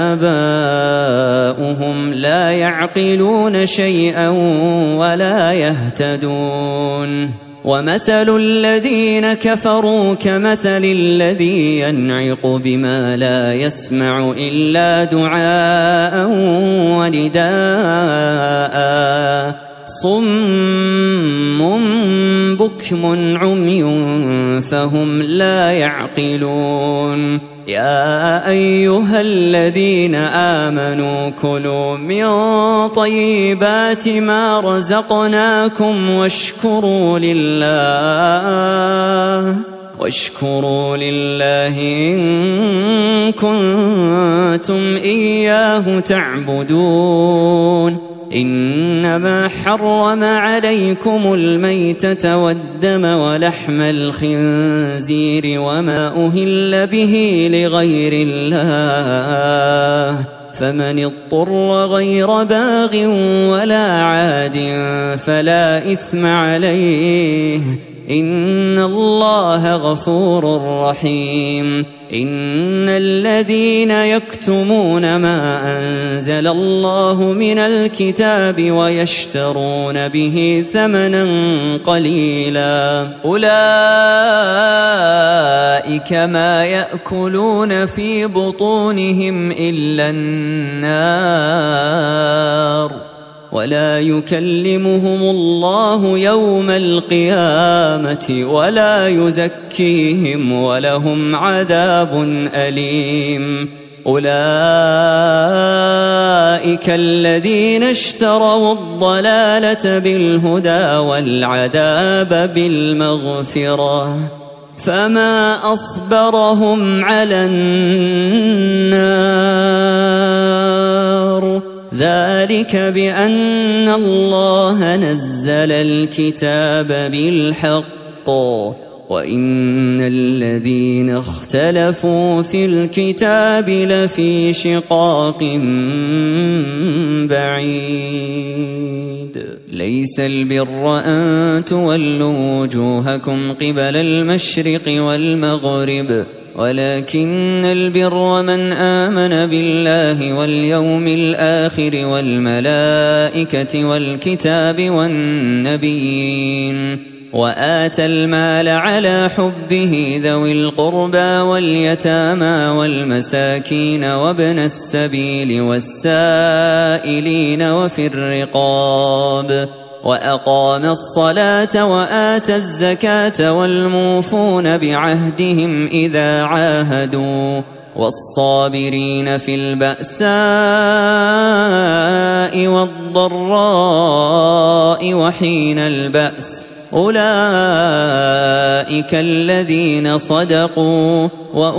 آباؤهم لا يعقلون شيئا ولا يهتدون ومثل الذين كفروا كمثل الذي ينعق بما لا يسمع إلا دعاء ونداء صم بكم عمي فهم لا يعقلون يا أيها الذين آمنوا كلوا من طيبات ما رزقناكم واشكروا لله إن كنتم إياه تعبدون إنما حرم عليكم الميتة والدم ولحم الخنزير وما أهل به لغير الله فمن اضطر غير باغ ولا عاد فلا إثم عليه إن الله غفور رحيم إن الذين يكتمون ما أنزل الله من الكتاب ويشترون به ثمنا قليلا أولئك ما يأكلون في بطونهم إلا النار ولا يكلمهم الله يوم القيامة ولا يزكيهم ولهم عذاب أليم أولئك الذين اشتروا الضلالة بالهدى والعذاب بالمغفرة فما أصبرهم على النار ذلك بأن الله نزل الكتاب بالحق وإن الذين اختلفوا في الكتاب لفي شقاق بعيد ليس البر أن تولوا وجوهكم قبل المشرق والمغرب ولكن البر من آمن بالله واليوم الآخر والملائكة والكتاب والنبيين وآتى المال على حبه ذوي القربى واليتامى والمساكين وابن السبيل والسائلين وفي الرقاب وأقام الصلاة وآتى الزكاة والموفون بعهدهم إذا عاهدوا والصابرين في البأساء والضراء وحين البأس أولئك الذين صدقوا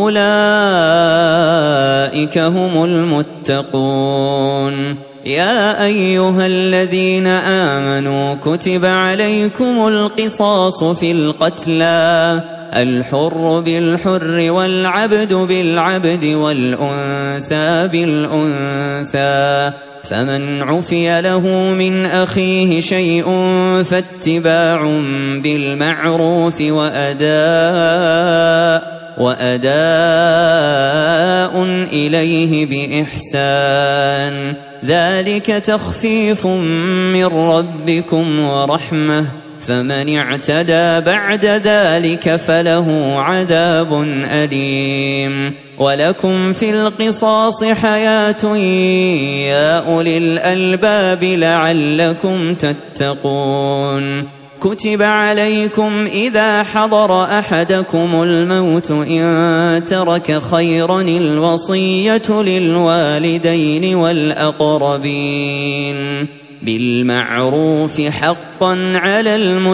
وأولئك هم المتقون يا أيها الذين آمنوا كتب عليكم القصاص في القتلى الحر بالحر والعبد بالعبد والأنثى بالأنثى فمن عفي له من أخيه شيء فاتباع بالمعروف وأداء إليه بإحسان ذلك تخفيف من ربكم ورحمة فمن اعتدى بعد ذلك فله عذاب أليم ولكم في القصاص حياة يا أولي الألباب لعلكم تتقون كتب عليكم إذا حضر أحدكم الموت إن ترك خيرا الوصية للوالدين والأقربين بالمعروف حقا على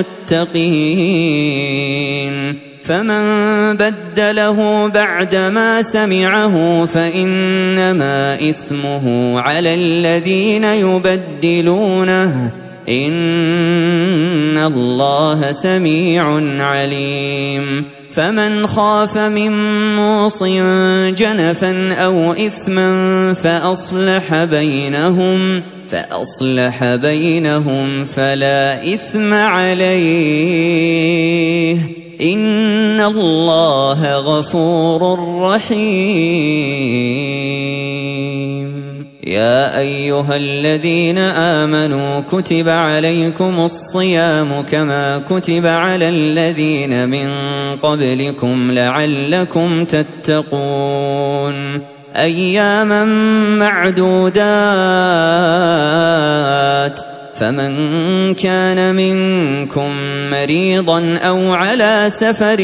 المتقين فمن بدله بعدما سمعه فإنما إثمه على الذين يبدلونه إن الله سميع عليم فمن خاف من موص جنفا أو إثما فأصلح بينهم فلا إثم عليه إن الله غفور رحيم يا أيها الذين آمنوا كتب عليكم الصيام كما كتب على الذين من قبلكم لعلكم تتقون أياما معدودات فمن كان منكم مريضا أو على سفر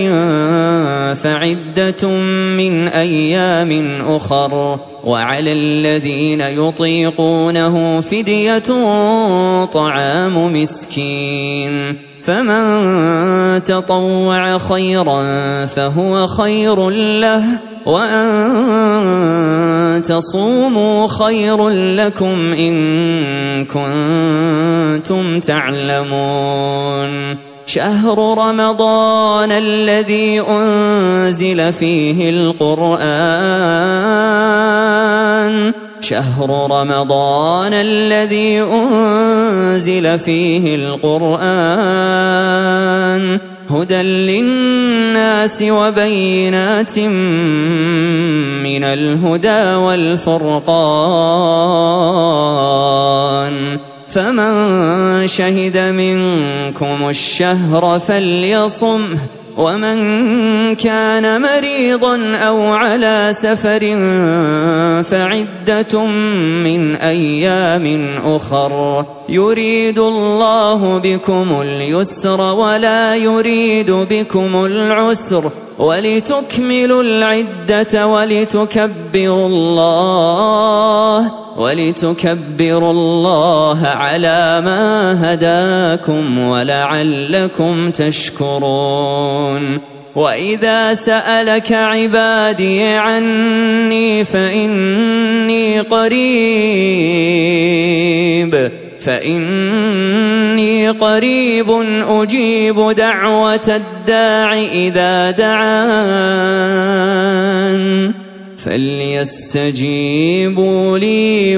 فعدة من أيام أخر وعلى الذين يطيقونه فدية طعام مسكين فمن تطوع خيرا فهو خير له وأن تصوموا خير لكم إن كنتم تعلمون شهر رمضان الذي أنزل فيه القرآن هدى للناس وبينات من الهدى والفرقان فمن شهد منكم الشهر فليصمه ومن كان مريضا أو على سفر فعدة من أيام أخر يريد الله بكم اليسر ولا يريد بكم العسر ولتكملوا العدة ولتكبروا الله على ما هداكم ولعلكم تشكرون وإذا سألك عبادي عني فإني قريب أجيب دعوة الداع إذا دعان فليستجيبوا لي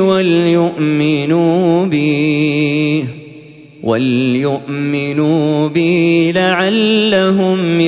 وليؤمنوا بي لعلهم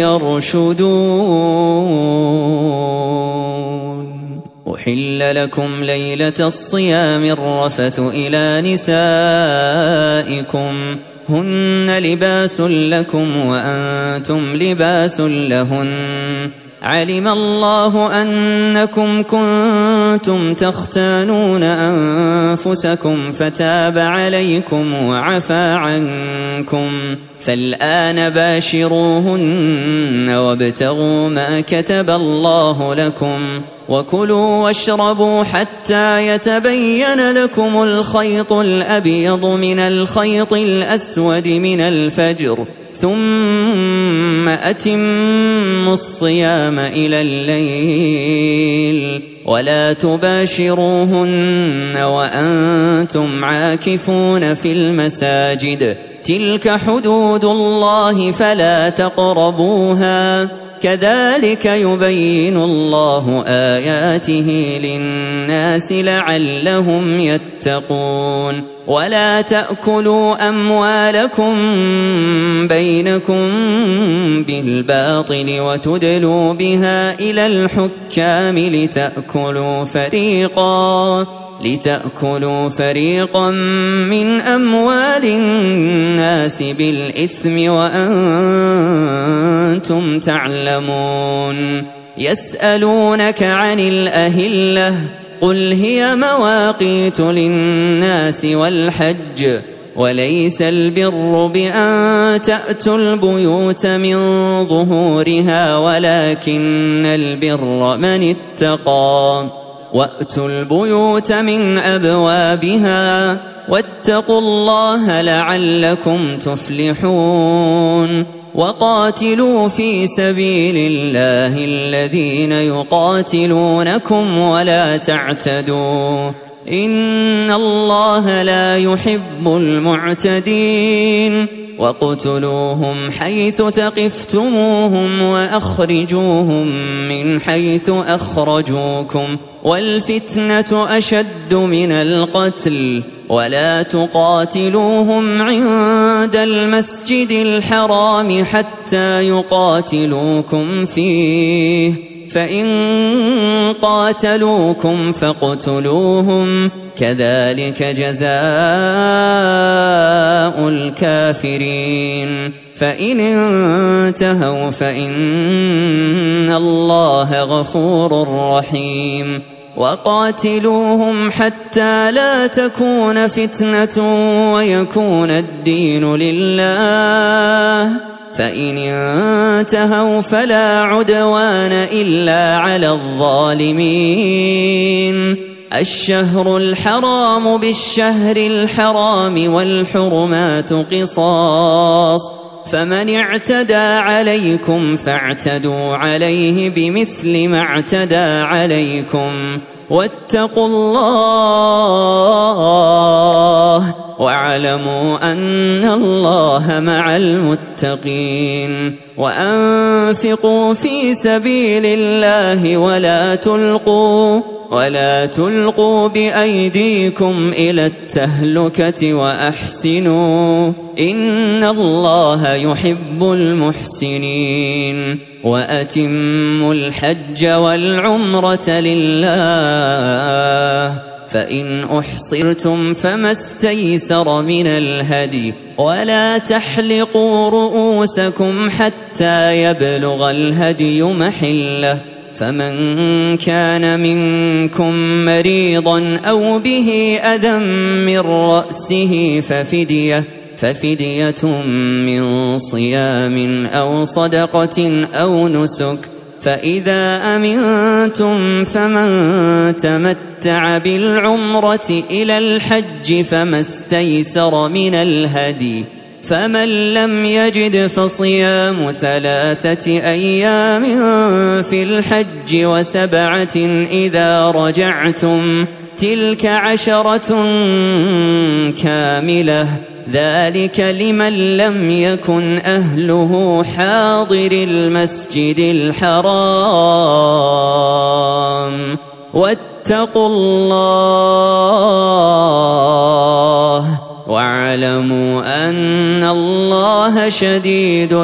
يرشدون أحل لكم ليلة الصيام الرفث إلى نسائكم هن لباس لكم وأنتم لباس لهن علم الله أنكم كنتم تختانون أنفسكم فتاب عليكم وعفى عنكم فالآن باشروهن وابتغوا ما كتب الله لكم وكلوا واشربوا حتى يتبين لكم الخيط الأبيض من الخيط الأسود من الفجر ثم أتموا الصيام إلى الليل ولا تباشروهن وأنتم عاكفون في المساجد تلك حدود الله فلا تقربوها كذلك يبين الله آياته للناس لعلهم يتقون ولا تأكلوا أموالكم بينكم بالباطل وتدلوا بها إلى الحكام لتأكلوا فريقا من أموال الناس بالإثم وأنتم تعلمون يسألونك عن الأهلة قل هي مواقيت للناس والحج وليس البر بأن تأتوا البيوت من ظهورها ولكن البر من اتقى وأتوا البيوت من أبوابها واتقوا الله لعلكم تفلحون وقاتلوا في سبيل الله الذين يقاتلونكم ولا تعتدوا إن الله لا يحب المعتدين واقتلوهم حيث ثقفتموهم وأخرجوهم من حيث أخرجوكم والفتنة أشد من القتل ولا تقاتلوهم عند المسجد الحرام حتى يقاتلوكم فيه فإن قاتلوكم فاقتلوهم كذلك جزاء الكافرين فإن انتهوا فإن الله غفور رحيم وقاتلوهم حتى لا تكون فتنة ويكون الدين لله، فإن انتهوا فلا عدوان إلا على الظالمين. الشهر الحرام بالشهر الحرام والحرمات قصاص، فمن اعتدى عليكم فاعتدوا عليه بمثل ما اعتدى عليكم، واتقوا الله واعلموا أن الله مع المتقين. وأنفقوا في سبيل الله ولا تلقوا بأيديكم إلى التهلكة وأحسنوا إن الله يحب المحسنين. وأتموا الحج والعمرة لله، فإن أحصرتم فما استيسر من الهدي، ولا تحلقوا رؤوسكم حتى يبلغ الهدي محله، فمن كان منكم مريضا أو به أذى من رأسه ففدية من صيام أو صدقة أو نسك، فإذا أمنتم فمن تمتع بالعمرة إلى الحج فما استيسر من الهدي، فمن لم يجد فصيام 3 أيام في الحج و7 إذا رجعتم، تلك 10 كاملة، ذلك لمن لم يكن أهله حاضر المسجد الحرام. واتقوا الله واعلموا أن الله شديد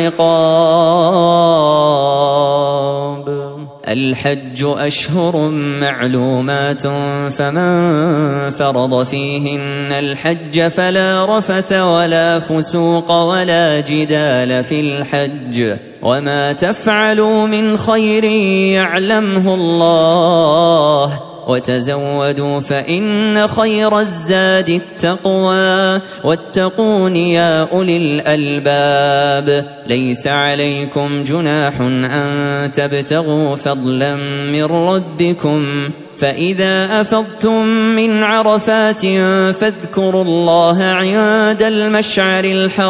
العقاب. الحج أشهر معلومات، فمن فرض فيهن الحج فلا رفث ولا فسوق ولا جدال في الحج، وما تفعلوا من خير يعلمه الله، وتزودوا فإن خير الزاد التقوى، واتقون يا أولي الألباب. ليس عليكم جناح أن تبتغوا فضلا من ربكم، فإذا أفضتم من عرفات فاذكروا الله عند المشعر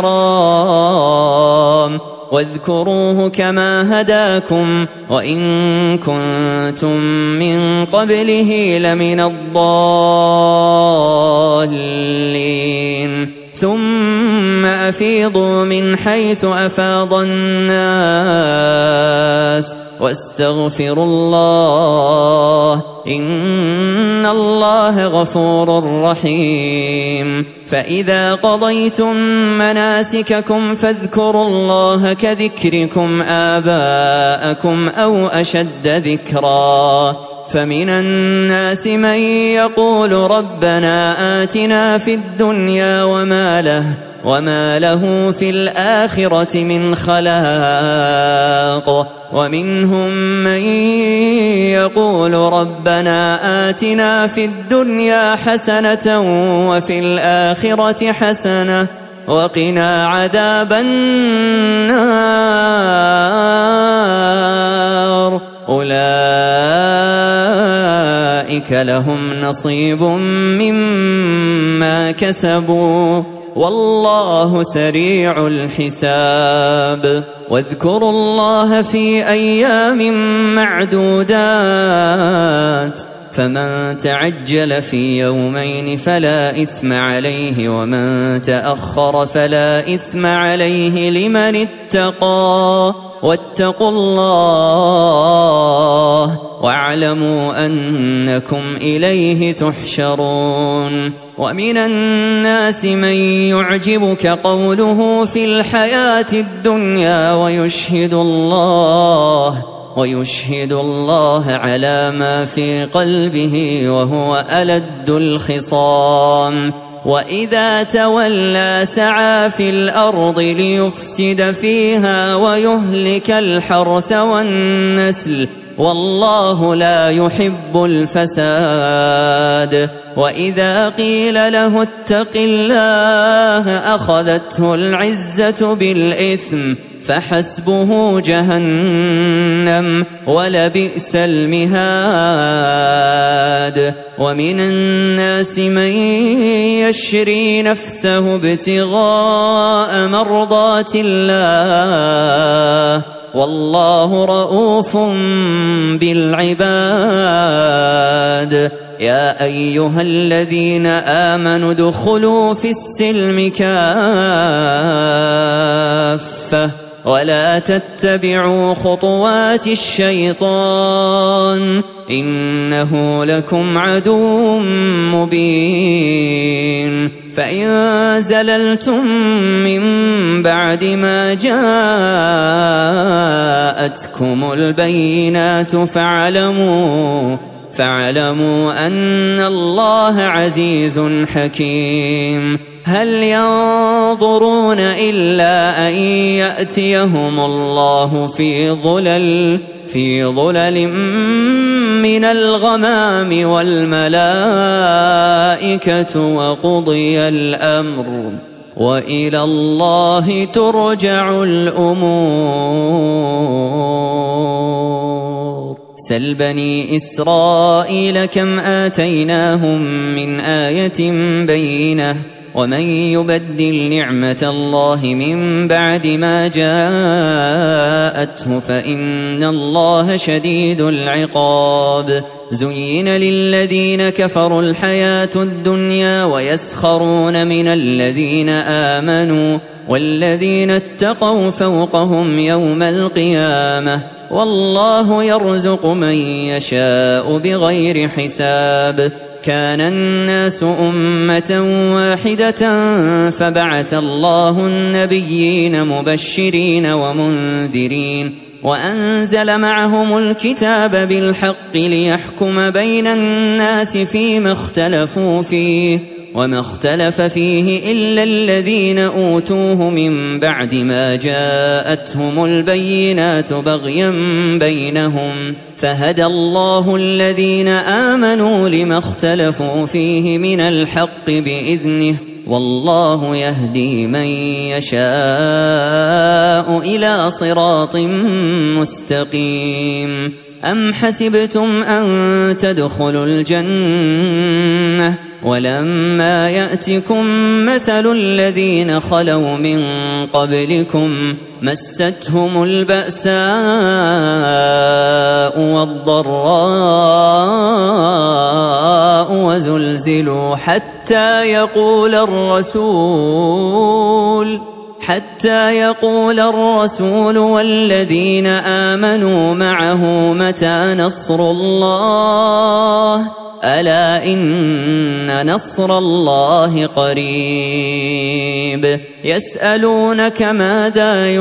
الحرام، واذكروه كما هداكم وإن كنتم من قبله لمن الضالين. ثم أفيضوا من حيث أفاض الناس واستغفروا الله إن الله غفور رحيم. فإذا قضيتم مناسككم فاذكروا الله كذكركم آباءكم أو أشد ذكرا. فمن الناس من يقول ربنا آتنا في الدنيا وما له في الآخرة من خلاق، ومنهم من يقول ربنا آتنا في الدنيا حسنة وفي الآخرة حسنة وقنا عذاب النار. أولئك لهم نصيب مما كسبوا والله سريع الحساب. واذكروا الله في أيام معدودات، فمن تعجل في يومين فلا إثم عليه، ومن تأخر فلا إثم عليه لمن اتقى. واتقوا الله واعلموا أنكم إليه تحشرون. ومن الناس من يعجبك قوله في الحياة الدنيا ويشهد الله على ما في قلبه وهو ألد الخصام. وإذا تولى سعى في الأرض ليفسد فيها ويهلك الحرث والنسل والله لا يحب الفساد. وإذا قيل له اتق الله أخذته العزة بالإثم فحسبه جهنم ولبئس المهاد. ومن الناس من يشري نفسه ابتغاء مرضات الله والله رؤوف بالعباد. يا أيها الذين آمنوا ادخلوا في السلم كافة ولا تتبعوا خطوات الشيطان إنه لكم عدو مبين. فإن زللتم من بعد ما جاءتكم البينات فاعلموا أن الله عزيز حكيم. هل ينظرون إلا أن يأتيهم الله في ظلل من الغمام والملائكة وقضي الأمر وإلى الله ترجع الأمور. سل بني إسرائيل كم آتيناهم من آية بينة ومن يبدل نعمة الله من بعد ما جاءته فإن الله شديد العقاب. زين للذين كفروا الحياة الدنيا ويسخرون من الذين آمنوا والذين اتقوا فوقهم يوم القيامة والله يرزق من يشاء بغير حساب. كان الناس أمة واحدة فبعث الله النبيين مبشرين ومنذرين وأنزل معهم الكتاب بالحق ليحكم بين الناس فيما اختلفوا فيه وما اختلف فيه إلا الذين أوتوه من بعد ما جاءتهم البينات بغيا بينهم فهدى الله الذين آمنوا لما اختلفوا فيه من الحق بإذنه والله يهدي من يشاء إلى صراط مستقيم. أم حسبتم أن تدخلوا الجنة ولما يأتكم مثل الذين خلوا من قبلكم مستهم البأساء والضراء وزلزلوا حتى يقول الرسول والذين آمنوا معه متى نصر الله ألا إن نصر الله قريب. يسألونك ماذا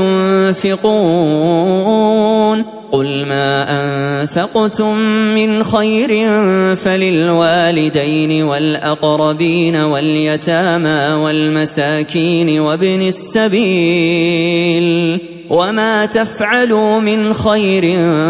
ينفقون قل ما أنفقتم من خير فللوالدين والأقربين واليتامى والمساكين وابن السبيل وما تفعلوا من خير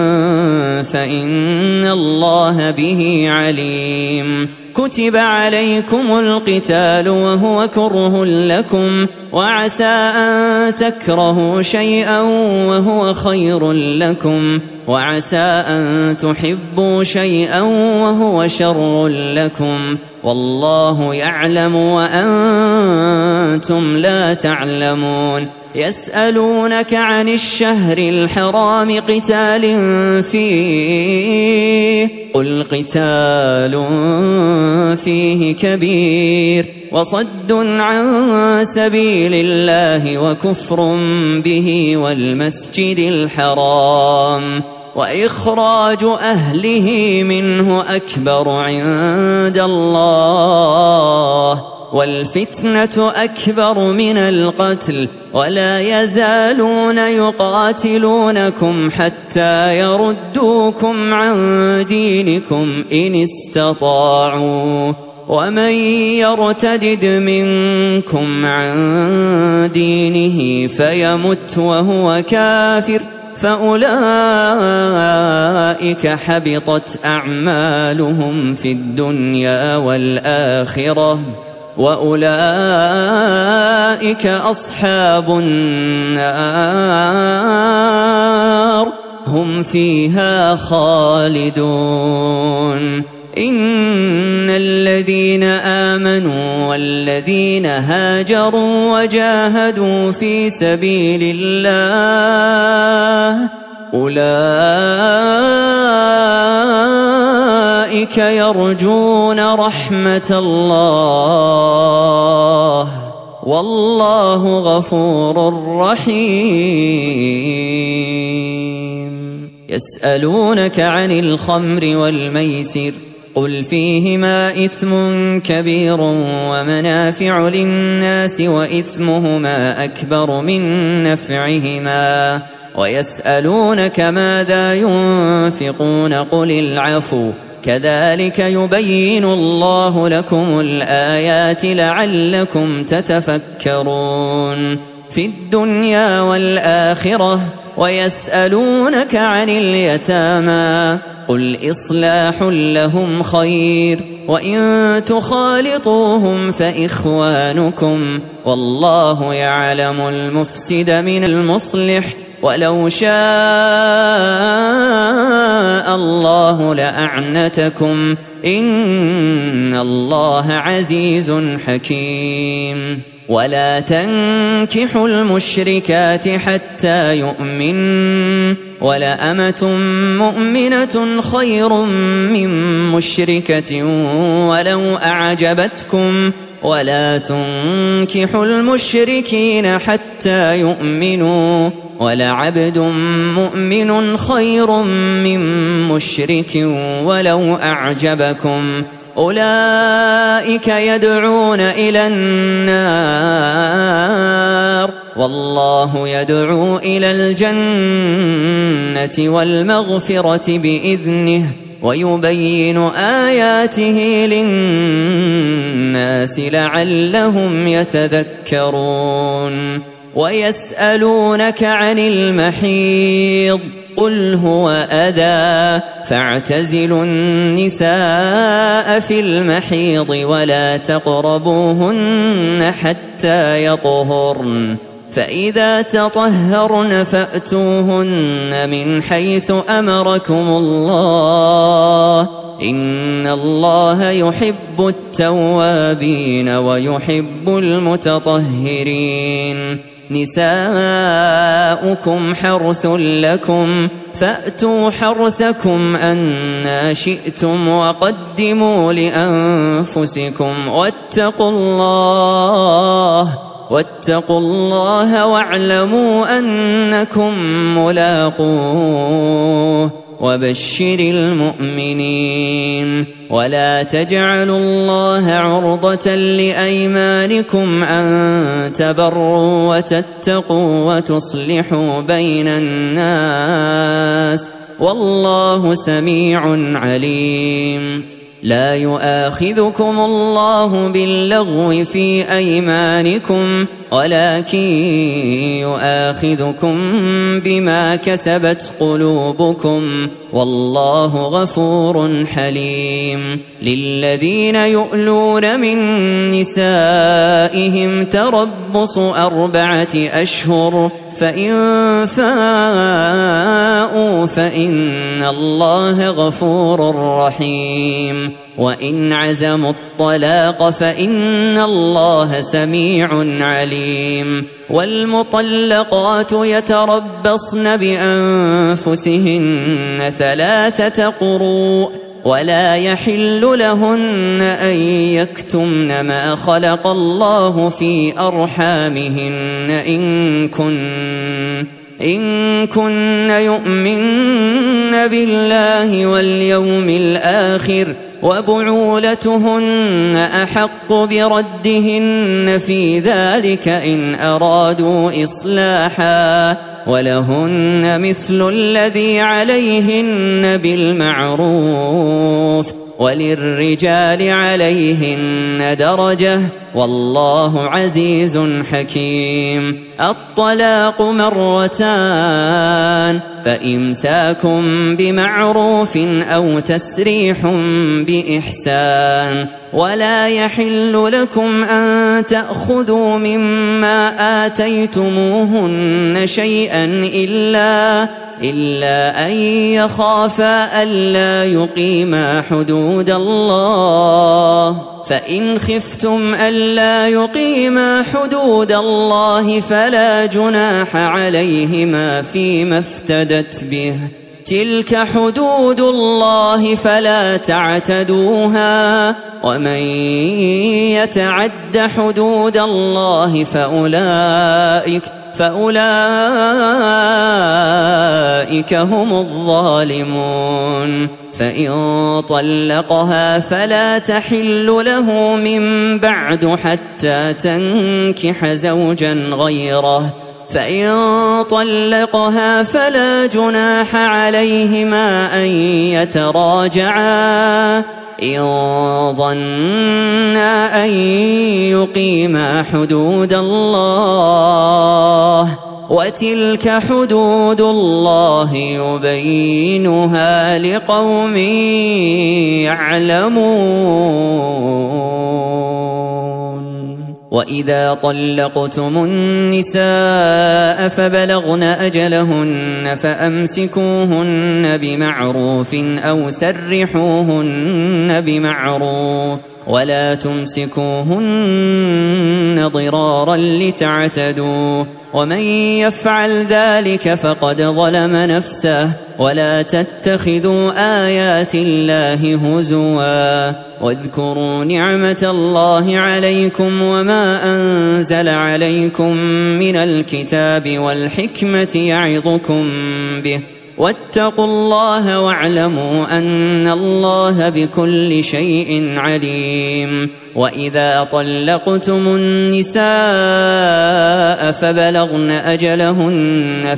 فإن الله به عليم. كتب عليكم القتال وهو كره لكم وعسى أن تكرهوا شيئا وهو خير لكم وعسى أن تحبوا شيئا وهو شر لكم والله يعلم وأنتم لا تعلمون. يسألونك عن الشهر الحرام قتال فيه قل قتال فيه كبير وصد عن سبيل الله وكفر به والمسجد الحرام وإخراج أهله منه أكبر عند الله والفتنة أكبر من القتل ولا يزالون يقاتلونكم حتى يردوكم عن دينكم إن استطاعوا ومن يرتدد منكم عن دينه فيمت وهو كافر فأولئك حبطت أعمالهم في الدنيا والآخرة وأولئك أصحاب النار هم فيها خالدون. إن الذين آمنوا والذين هاجروا وجاهدوا في سبيل الله أولئك يرجون رحمة الله والله غفور رحيم. يسألونك عن الخمر والميسر قل فيهما إثم كبير ومنافع للناس وإثمهما أكبر من نفعهما ويسألونك ماذا ينفقون قل العفو كذلك يبين الله لكم الآيات لعلكم تتفكرون في الدنيا والآخرة. ويسألونك عن اليتامى قل إصلاح لهم خير وإن تخالطوهم فإخوانكم والله يعلم المفسد من المصلح ولو شاء الله لأعنتكم إن الله عزيز حكيم. ولا تنكحوا المشركات حتى يؤمنوا ولأمة مؤمنة خير من مشركة ولو أعجبتكم ولا تنكحوا المشركين حتى يؤمنوا ولعبد مؤمن خير من مشرك ولو أعجبكم أولئك يدعون إلى النار والله يدعو إلى الجنة والمغفرة بإذنه ويبين آياته للناس لعلهم يتذكرون. ويسألونك عن المحيض قل هو أذى فاعتزلوا النساء في المحيض ولا تقربوهن حتى يطهرن فإذا تطهرن فأتوهن من حيث أمركم الله إن الله يحب التوابين ويحب المتطهرين. نساؤكم حرث لكم فأتوا حرثكم أنى شئتم وقدموا لأنفسكم واتقوا الله واعلموا أنكم ملاقوه وبشر المؤمنين. ولا تجعلوا الله عرضة لأيمانكم أن تبروا وتتقوا وتصلحوا بين الناس والله سميع عليم. لا يؤاخذكم الله باللغو في أيمانكم ولكن يؤاخذكم بما كسبت قلوبكم والله غفور حليم. للذين يؤلون من نسائهم تربص 4 أشهر فإن فاءوا فإن الله غفور رحيم. وإن عزموا الطلاق فإن الله سميع عليم. والمطلقات يتربصن بأنفسهن 3 قروء ولا يحل لهن أن يكتمن ما خلق الله في أرحامهن إن كن يؤمن بالله واليوم الآخر وبعولتهن أحق بردهن في ذلك إن أرادوا إصلاحا ولهن مثل الذي عليهن بالمعروف وللرجال عليهن درجة والله عزيز حكيم. الطلاق مرتان فإمساك بمعروف أو تسريح بإحسان. ولا يحل لكم أن تأخذوا مما آتيتموهن شيئا إلا أن يخافا ألا يقيما حدود الله. فإن خفتم ألا يقيما حدود الله فلا جناح عليهما فيما افتدت به. تلك حدود الله فلا تعتدوها ومن يتعد حدود الله فأولئك هم الظالمون. فإن طلقها فلا تحل له من بعد حتى تنكح زوجا غيره. فإن طلقها فلا جناح عليهما أن يتراجعا إن ظنا أن يقيما حدود الله. وتلك حدود الله يبينها لقوم يعلمون. وإذا طلقتم النساء فبلغن أجلهن فأمسكوهن بمعروف أو سرحوهن بمعروف ولا تمسكوهن ضرارا لتعتدوا ومن يفعل ذلك فقد ظلم نفسه. ولا تتخذوا آيات الله هزوا واذكروا نعمة الله عليكم وما أنزل عليكم من الكتاب والحكمة يعظكم به واتقوا الله واعلموا أن الله بكل شيء عليم. وإذا طلقتم النساء فبلغن أجلهن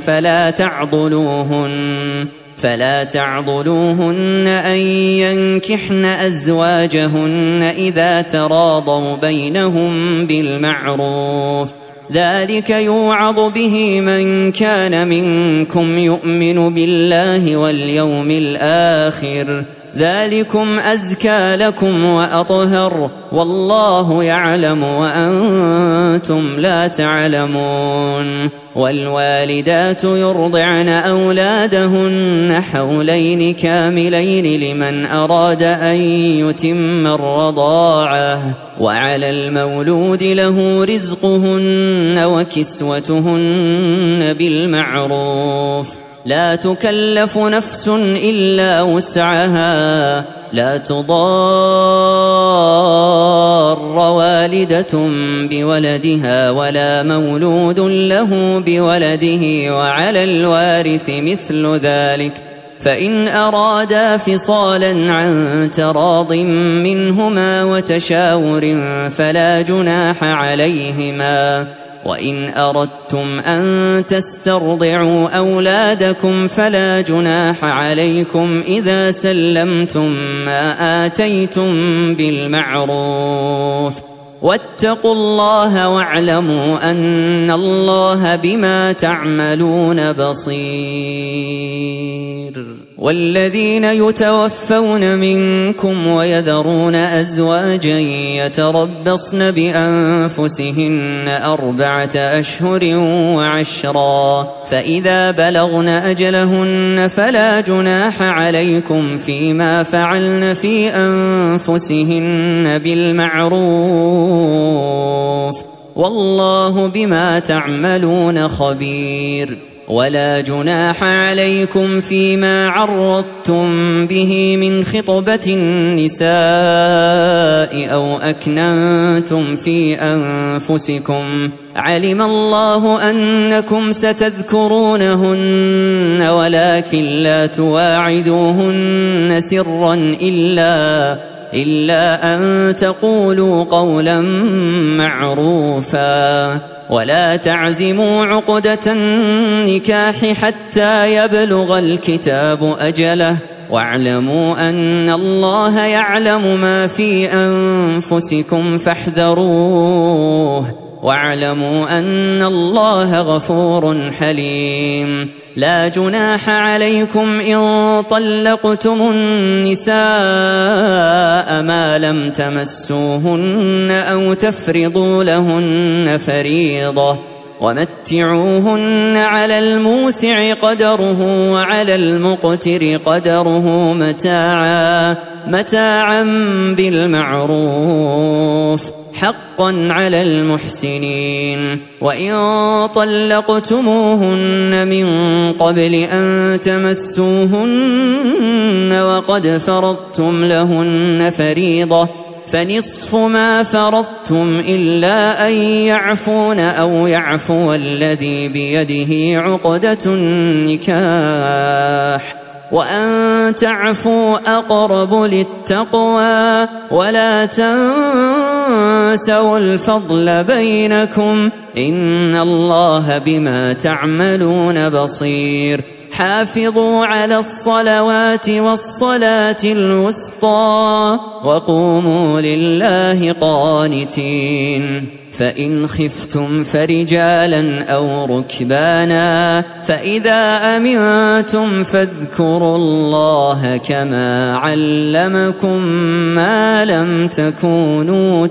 فلا تعضلوهن أن ينكحن أزواجهن إذا تراضوا بينهم بالمعروف. ذلك يوعظ به من كان منكم يؤمن بالله واليوم الآخر ذلكم أزكى لكم وأطهر والله يعلم وأنتم لا تعلمون. والوالدات يرضعن أولادهن حولين كاملين لمن أراد أن يتم الرضاعة وعلى المولود له رزقهن وكسوتهن بالمعروف. لا تكلف نفس إلا وسعها لا تضار والدة بولدها ولا مولود له بولده وعلى الوارث مثل ذلك فإن أرادا فصالا عن تراض منهما وتشاور فلا جناح عليهما. وإن أردتم أن تسترضعوا أولادكم فلا جناح عليكم إذا سلمتم ما آتيتم بالمعروف. واتقوا الله واعلموا أن الله بما تعملون بصير. والذين يتوفون منكم ويذرون أزواجا يتربصن بأنفسهن 4 أشهر وعشرا فإذا بلغن أجلهن فلا جناح عليكم فيما فعلن في أنفسهن بالمعروف والله بما تعملون خبير. ولا جناح عليكم فيما عرضتم به من خطبة النساء أو أكننتم في أنفسكم علم الله أنكم ستذكرونهن ولكن لا تواعدوهن سرا إلا أن تقولوا قولا معروفا. ولا تعزموا عقدة النكاح حتى يبلغ الكتاب أجله واعلموا أن الله يعلم ما في أنفسكم فاحذروه واعلموا أن الله غفور حليم. لا جناح عليكم إن طلقتم النساء ما لم تمسوهن أو تفرضوا لهن فريضة ومتعوهن على الموسع قدره وعلى المقتر قدره متاعا بالمعروف حقا على المحسنين. وإن طلقتموهن من قبل أن تمسوهن وقد فرضتم لهن فريضة فنصف ما فرضتم إلا أن يعفون أو يعفو الذي بيده عقدة النكاح وأن تعفوا أقرب للتقوى ولا تنسوا الفضل بينكم إن الله بما تعملون بصير. حافظوا على الصلوات والصلاة الوسطى وقوموا لله قانتين. فإن خفتم فرجالا أو ركبانا فإذا أمنتم فاذكروا الله كما علمكم ما لم تكونوا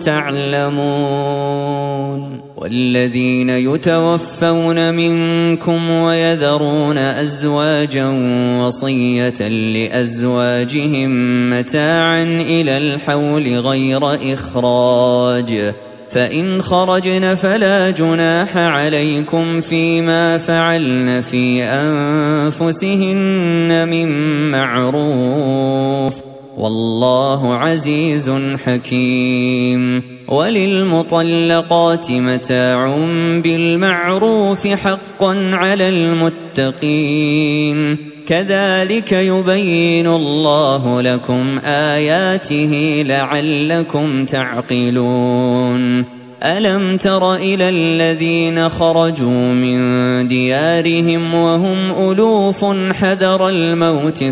تعلمون. والذين يتوفون منكم ويذرون أزواجا وصية لأزواجهم متاعا إلى الحول غير إخراج فإن خرجن فلا جناح عليكم فيما فعلن في أنفسهن من معروف والله عزيز حكيم. وللمطلقات متاع بالمعروف حقا على المتقين كذلك يبين الله لكم آياته لعلكم تعقلون. ألم تر إلى الذين خرجوا من ديارهم وهم ألوف حذر الموت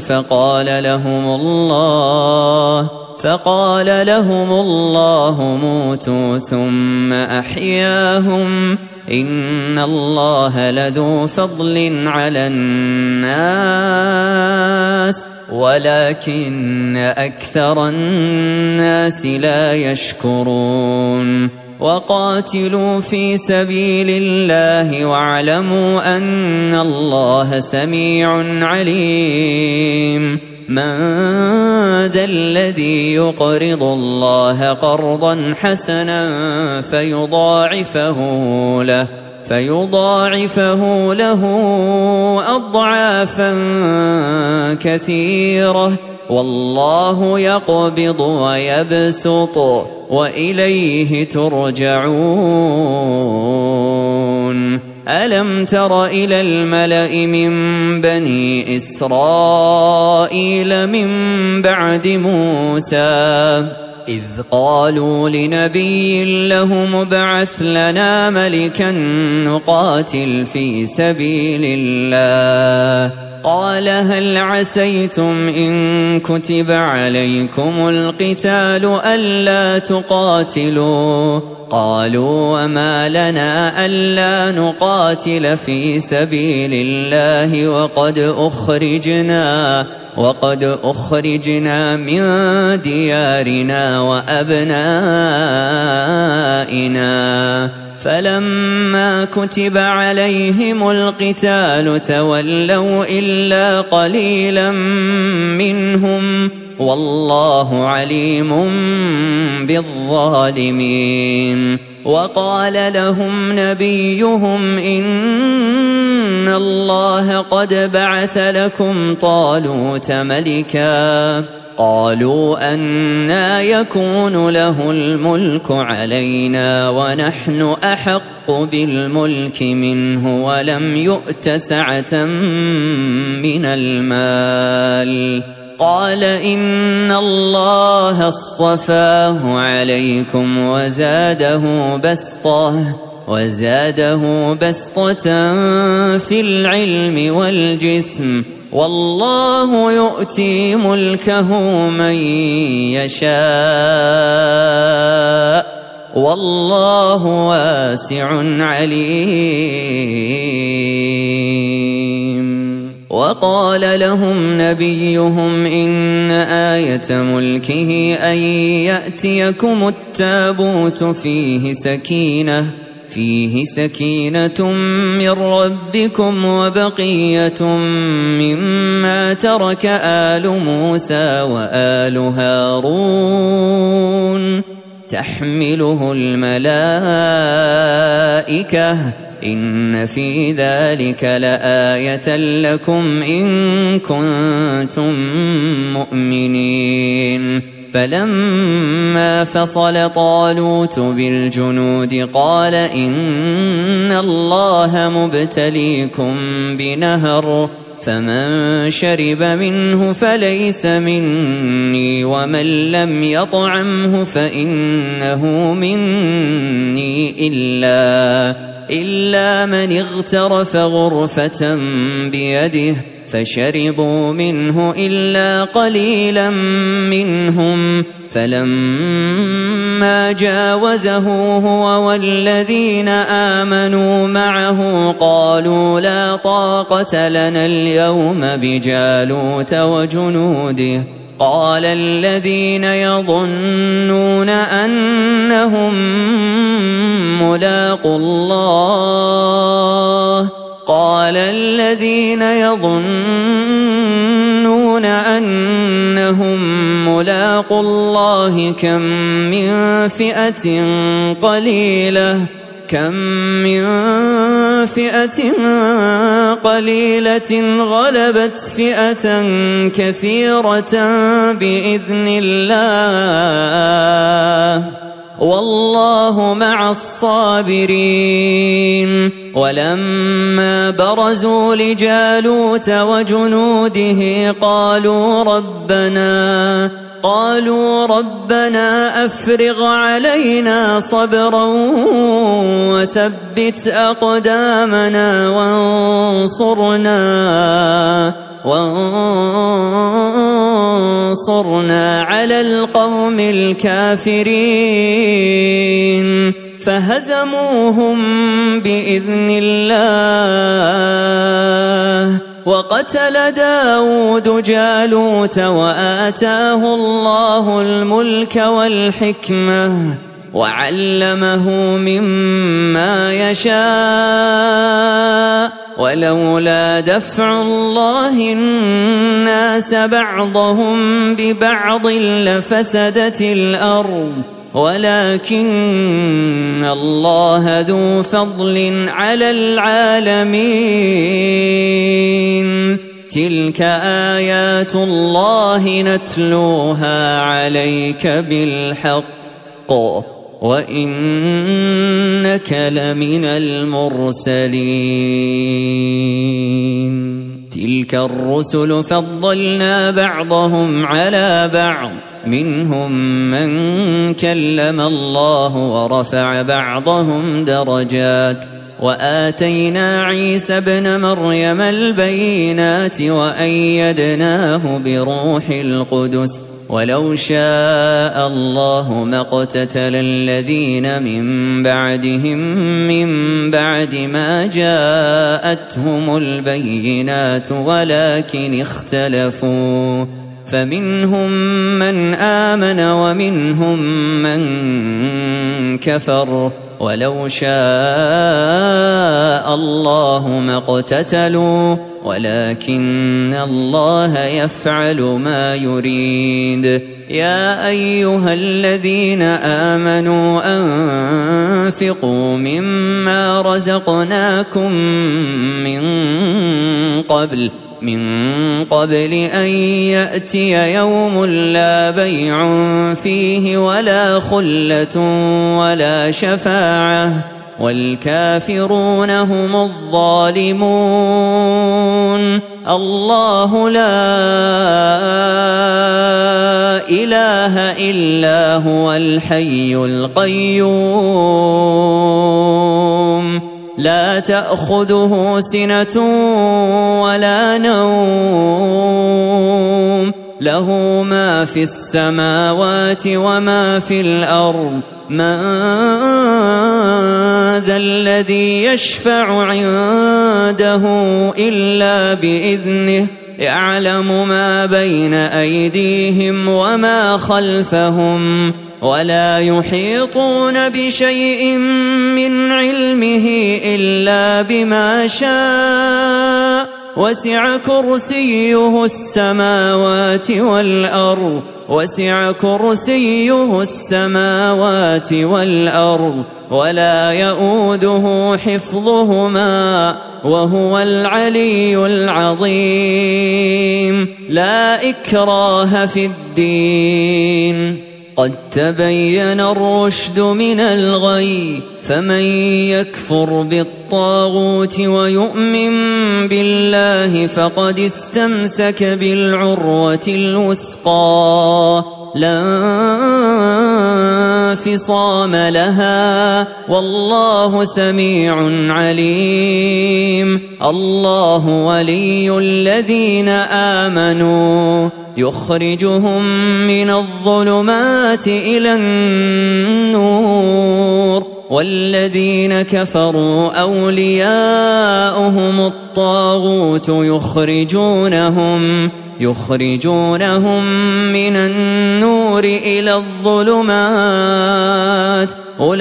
فقال لهم الله موتوا ثم أحياهم إن الله لذو فضل على الناس ولكن أكثر الناس لا يشكرون. وقاتلوا في سبيل الله واعلموا أن الله سميع عليم. من ذا الذي يقرض الله قرضا حسنا فيضاعفه له أضعافا كثيرة والله يقبض ويبسط وإليه ترجعون. ألم تر إلى الملأ من بني إسرائيل من بعد موسى إذ قالوا لنبي له ابعث لنا ملكا نقاتل في سبيل الله قال هل عسيتم إن كتب عليكم القتال ألا تقاتلوا قالوا وما لنا ألا نقاتل في سبيل الله وقد أخرجنا من ديارنا وأبنائنا فلما كتب عليهم القتال تولوا إلا قليلا منهم والله عليم بالظالمين. وقال لهم نبيهم إن الله قد بعث لكم طالوت ملكا قالوا أنى يكون له الملك علينا ونحن أحق بالملك منه ولم يؤت سعة من المال قال إن الله اصطفاه عليكم وزاده بسطة في العلم والجسم والله يؤتي ملكه من يشاء والله واسع عليم. وقال لهم نبيهم إن آية ملكه أن يأتيكم التابوت فيه سكينة من ربكم وبقية مما ترك آل موسى وآل هارون تحمله الملائكة إن في ذلك لآية لكم إن كنتم مؤمنين. فلما فصل طالوت بالجنود قال إن الله مبتليكم بنهر فمن شرب منه فليس مني ومن لم يطعمه فإنه مني إلا من اغترف غرفة بيده فشربوا منه إلا قليلا منهم. فلما جاوزه هو والذين آمنوا معه قالوا لا طاقة لنا اليوم بجالوت وجنوده. قال الذين يظنون أنهم ملاقو الله كم من فئة قليلة غلبت فئة كثيرة بإذن الله والله مع الصابرين. ولما برزوا لجالوت وجنوده قالوا ربنا أفرغ علينا صبرا وثبت أقدامنا وانصرنا على القوم الكافرين. فهزموهم بإذن الله. وقتل داود جالوت وآتاه الله الملك والحكمة وعلمه مما يشاء ولولا دفع الله الناس بعضهم ببعض لفسدت الأرض ولكن الله ذو فضل على العالمين. تلك آيات الله نتلوها عليك بالحق وإنك لمن المرسلين. تلك الرسل فضلنا بعضهم على بعض منهم من كلم الله ورفع بعضهم درجات وآتينا عيسى ابن مريم البينات وأيدناه بروح القدس ولو شاء الله ما اقتتل الذين من بعدهم من بعد ما جاءتهم البينات ولكن اختلفوا فمنهم من آمن ومنهم من كفر ولو شاء الله ما اقتتلوا ولكن الله يفعل ما يريد. يا أيها الذين آمنوا أنفقوا مما رزقناكم من قبل أن يأتي يوم لا بيع فيه ولا خلة ولا شفاعة والكافرون هم الظالمون. الله لا إله إلا هو الحي القيوم لا تأخذه سنة ولا نوم له ما في السماوات وما في الأرض من ذا الذي يشفع عنده إلا بإذنه يعلم ما بين أيديهم وما خلفهم ولا يحيطون بشيء من علمه إلا بما شاء وسع كرسيه السماوات والأرض ولا يؤوده حفظهما وهو العلي العظيم. لا إكراه في الدين قد تبين الرشد من الغي فمن يكفر بالطاغوت ويؤمن بالله فقد استمسك بالعروة الوثقى لا انفصام لها والله سميع عليم. الله ولي الذين آمنوا يخرجهم من الظلمات إلى النور والذين كفروا أولياؤهم الطاغوت يخرجونهم من النور إلى الظلمات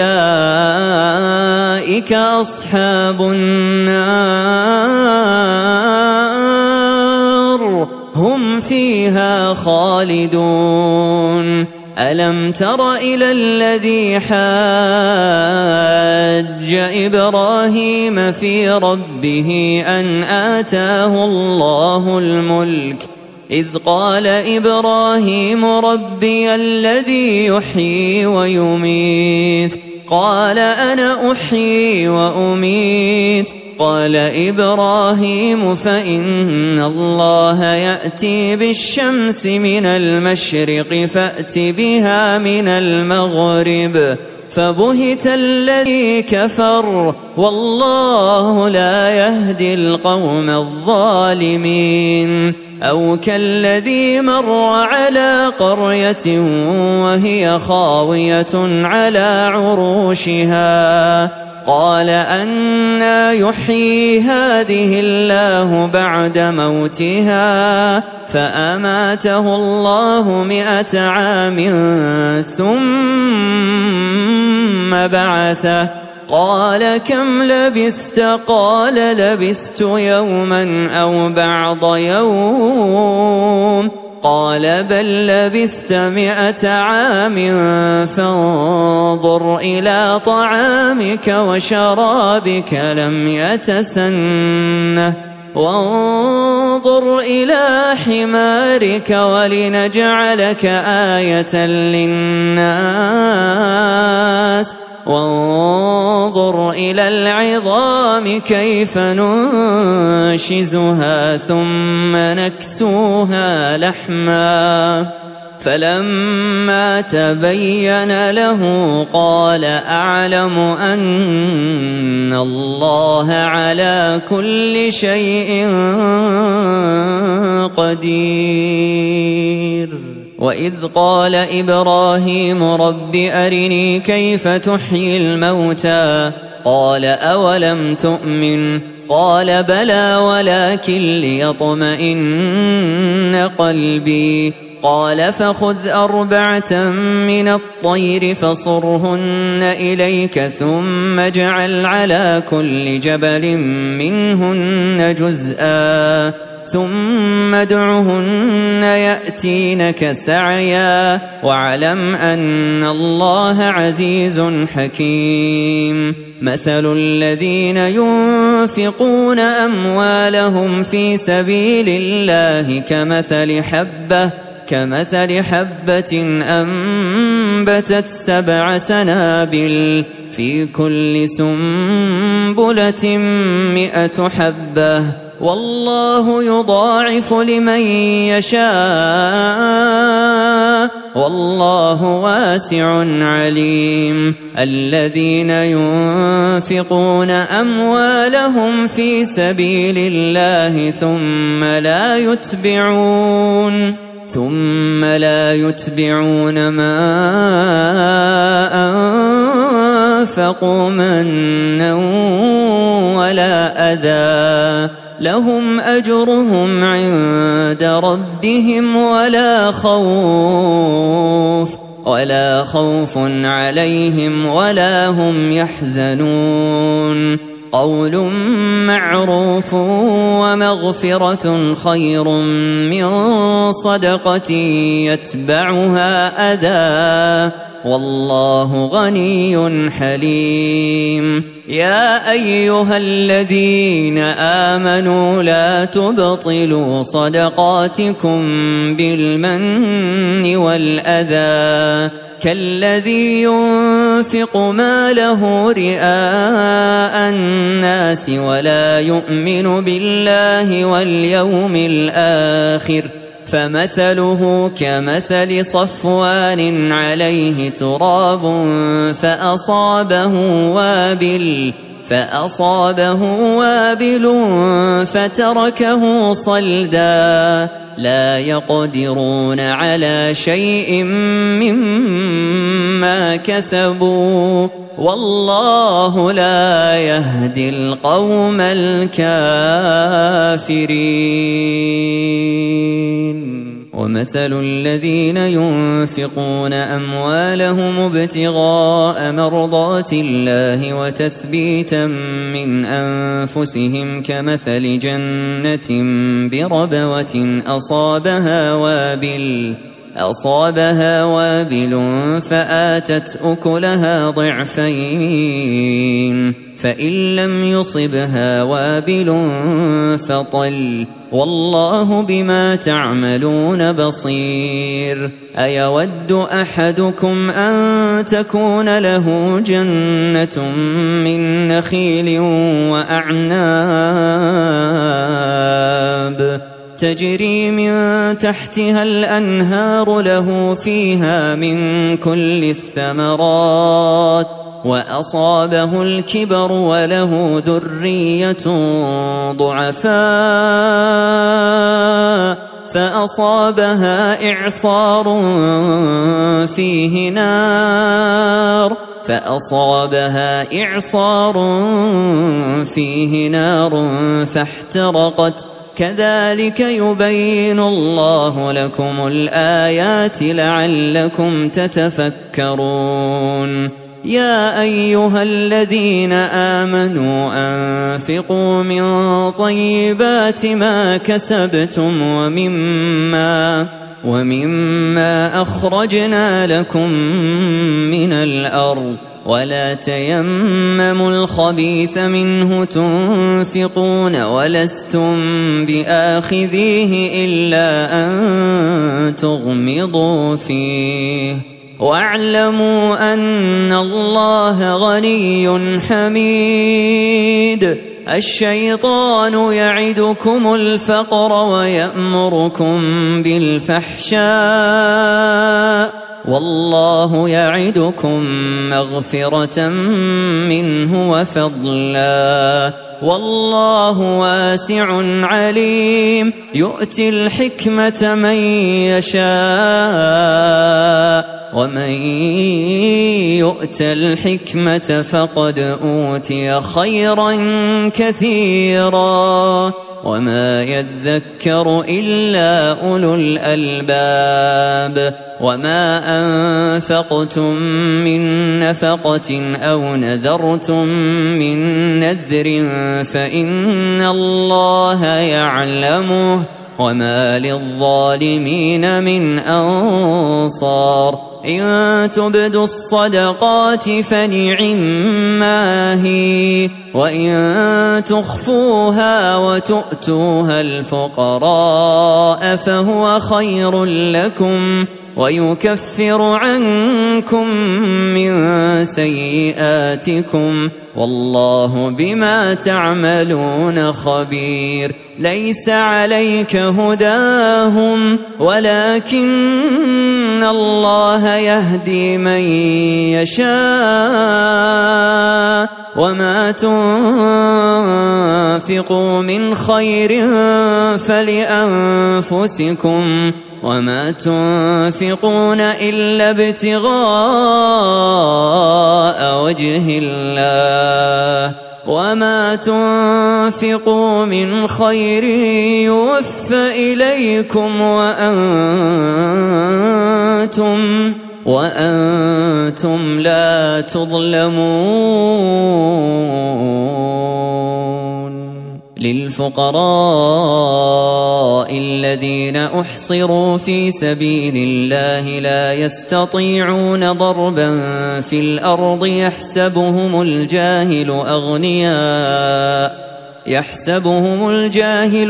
أولئك أصحاب النار هم فيها خالدون. ألم تر إلى الذي حاج إبراهيم في ربه أن آتاه الله الملك إذ قال إبراهيم ربي الذي يحيي ويميت قال أنا أحيي وأميت قال إبراهيم فإن الله يأتي بالشمس من المشرق فأت بها من المغرب فبهت الذي كفر والله لا يهدي القوم الظالمين. أو كالذي مر على قرية وهي خاوية على عروشها قال أنى يحيي هذه الله بعد موتها فأماته الله 100 عام ثم بعثه قال كم لبثت قال لبثت يوما أو بعض يوم قال بل لبثت 100 عام فانظر إلى طعامك وشرابك لم يتسنه وانظر إلى حمارك ولنجعلك آية للناس وانظر إلى العظام كيف ننشزها ثم نكسوها لحما فلما تبين له قال أعلم أن الله على كل شيء قدير. وإذ قال إبراهيم رب أرني كيف تحيي الموتى قال أولم تؤمن قال بلى ولكن ليطمئن قلبي قال فخذ 4 من الطير فصرهن إليك ثم اجعل على كل جبل منهن جزءا ثم ادعهن يأتينك سعيا واعلم أن الله عزيز حكيم. مثل الذين ينفقون أموالهم في سبيل الله كمثل حبة أنبتت 7 سنابل في كل سنبلة 100 حبة والله يضاعف لمن يشاء والله واسع عليم. الذين ينفقون أموالهم في سبيل الله ثم لا يتبعون ما أنفقوا منا ولا أذى لهم أجرهم عند ربهم ولا خوف عليهم ولا هم يحزنون. قول معروف ومغفرة خير من صدقة يتبعها أذى والله غني حليم. يا أيها الذين آمنوا لا تبطلوا صدقاتكم بالمن والأذى كالذي ينفق ماله رئاء الناس ولا يؤمن بالله واليوم الآخر فمثله كمثل صفوان عليه تراب فأصابه وابل فتركه صلدا لا يقدرون على شيء مما كسبوا والله لا يهدي القوم الكافرين. ومثل الذين ينفقون أموالهم ابتغاء مرضات الله وتثبيتا من أنفسهم كمثل جنة بربوة أصابها وابل فآتت أكلها ضعفين فإن لم يصبها وابل فطل والله بما تعملون بصير. أيود أحدكم أن تكون له جنة من نخيل وأعناب تجري من تحتها الأنهار له فيها من كل الثمرات وأصابه الكبر وله ذرية ضعفاء فأصابها إعصار فيه نار فاحترقت كذلك يبين الله لكم الآيات لعلكم تتفكرون. يا أيها الذين آمنوا أنفقوا من طيبات ما كسبتم ومما أخرجنا لكم من الأرض ولا تيمموا الخبيث منه تنفقون ولستم بآخذيه إلا أن تغمضوا فيه واعلموا أن الله غني حميد. الشيطان يعدكم الفقر ويأمركم بالفحشاء والله يعدكم مغفرة منه وفضلا والله واسع عليم. يؤتي الحكمة من يشاء ومن يؤت الحكمة فقد أوتي خيرا كثيرا وما يذكر إلا أولو الألباب. وما أنفقتم من نفقة أو نذرتم من نذر فإن الله يعلمه وما للظالمين من أنصار. إن تبدوا الصدقات فنعما هي وإن تخفوها وتؤتوها الفقراء فهو خير لكم ويكفر عنكم من سيئاتكم والله بما تعملون خبير ليس عليك هداهم ولكن الله يهدي من يشاء وما تنفقوا من خير فلأنفسكم وما تنفقون إلا ابتغاء وجه الله وما تنفقوا من خير يوفى إليكم وأنتم لا تظلمون للفقراء الذين أحصروا في سبيل الله لا يستطيعون ضربا في الأرض يحسبهم الجاهل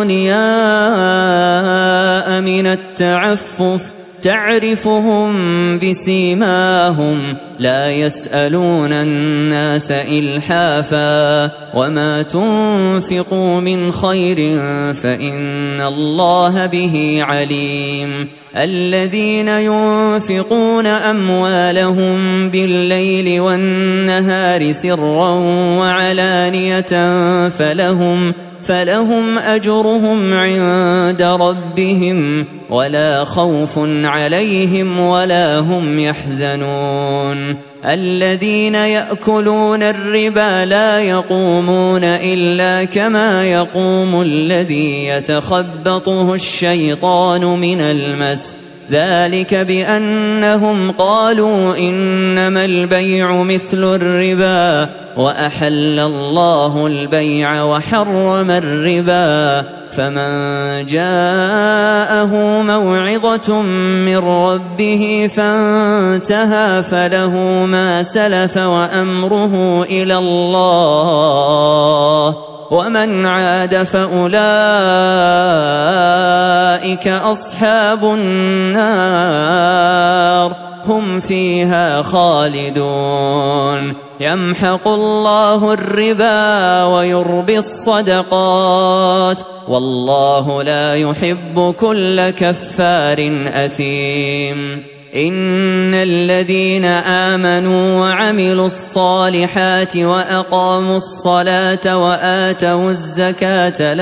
أغنياء من التعفف تعرفهم بسيماهم لا يسألون الناس إلحافا وما تنفقوا من خير فإن الله به عليم الذين ينفقون أموالهم بالليل والنهار سرا وعلانية فلهم أجرهم عند ربهم ولا خوف عليهم ولا هم يحزنون الذين يأكلون الربا لا يقومون إلا كما يقوم الذي يتخبطه الشيطان من المس ذلك بأنهم قالوا إنما البيع مثل الربا وأحل الله البيع وحرم الربا فمن جاءه موعظة من ربه فانتهى فله ما سلف وأمره إلى الله ومن عاد فأولئك أصحاب النار هم فيها خالدون يمحق الله الربا ويربي الصدقات والله لا يحب كل كفار أثيم إن الذين آمنوا وعملوا الصالحات وأقاموا الصلاة وآتوا الزكاة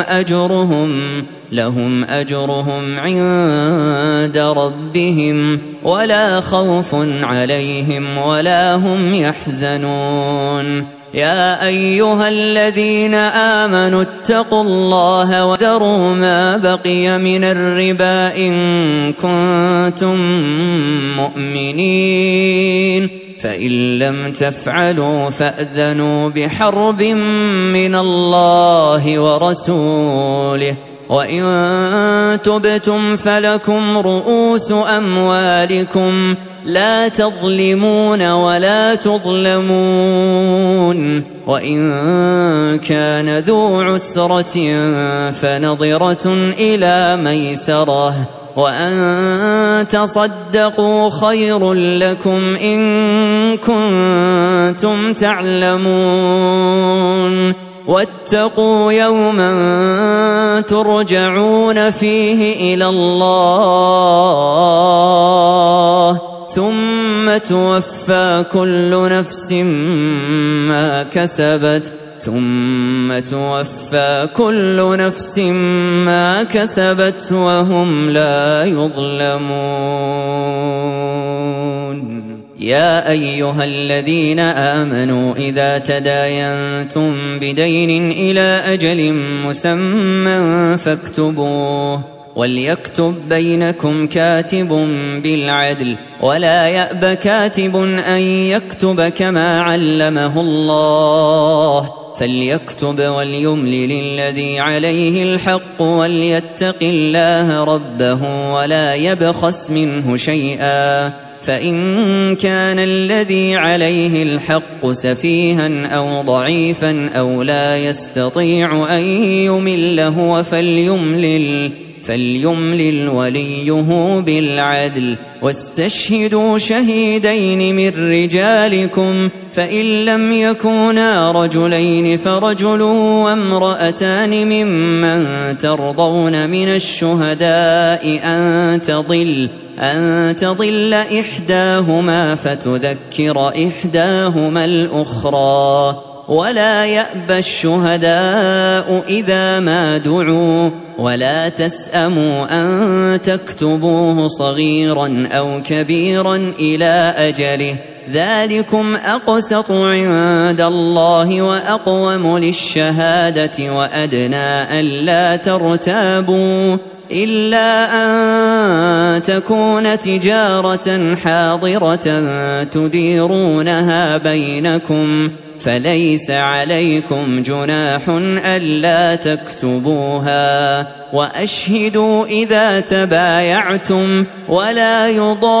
لهم أجرهم عند ربهم ولا خوف عليهم ولا هم يحزنون يا أيها الذين آمنوا اتقوا الله وذروا ما بقي من الربا إن كنتم مؤمنين فإن لم تفعلوا فأذنوا بحرب من الله ورسوله وإن تبتم فلكم رؤوس أموالكم لا تظلمون ولا تظلمون وإن كان ذو عسرة فنظرة إلى ميسرة وأن تصدقوا خير لكم إن كنتم تعلمون واتقوا يوما ترجعون فيه إلى الله ثم توفى كل نفس ما كسبت وهم لا يظلمون يا أيها الذين آمنوا إذا تداينتم بدين إلى أجل مسمى فاكتبوه وليكتب بينكم كاتب بالعدل ولا يأب كاتب أن يكتب كما علمه الله فليكتب وليملل الذي عليه الحق وليتق الله ربه ولا يبخس منه شيئا فإن كان الذي عليه الحق سفيها أو ضعيفا أو لا يستطيع أن يمل هو فليملل وليه بالعدل واستشهدوا شهيدين من رجالكم فإن لم يكونا رجلين فرجل وامرأتان ممن ترضون من الشهداء أن تضل إحداهما فتذكر إحداهما الأخرى ولا يأبى الشهداء إذا ما دعوا ولا تسأموا أن تكتبوه صغيرا أو كبيرا إلى أجله ذلكم أقسط عند الله وأقوم للشهادة وأدنى ألا ترتابوا إلا أن تكون تجارة حاضرة تديرونها بينكم فليس عليكم جناح ألا تكتبوها وأشهدوا إذا تبايعتم ولا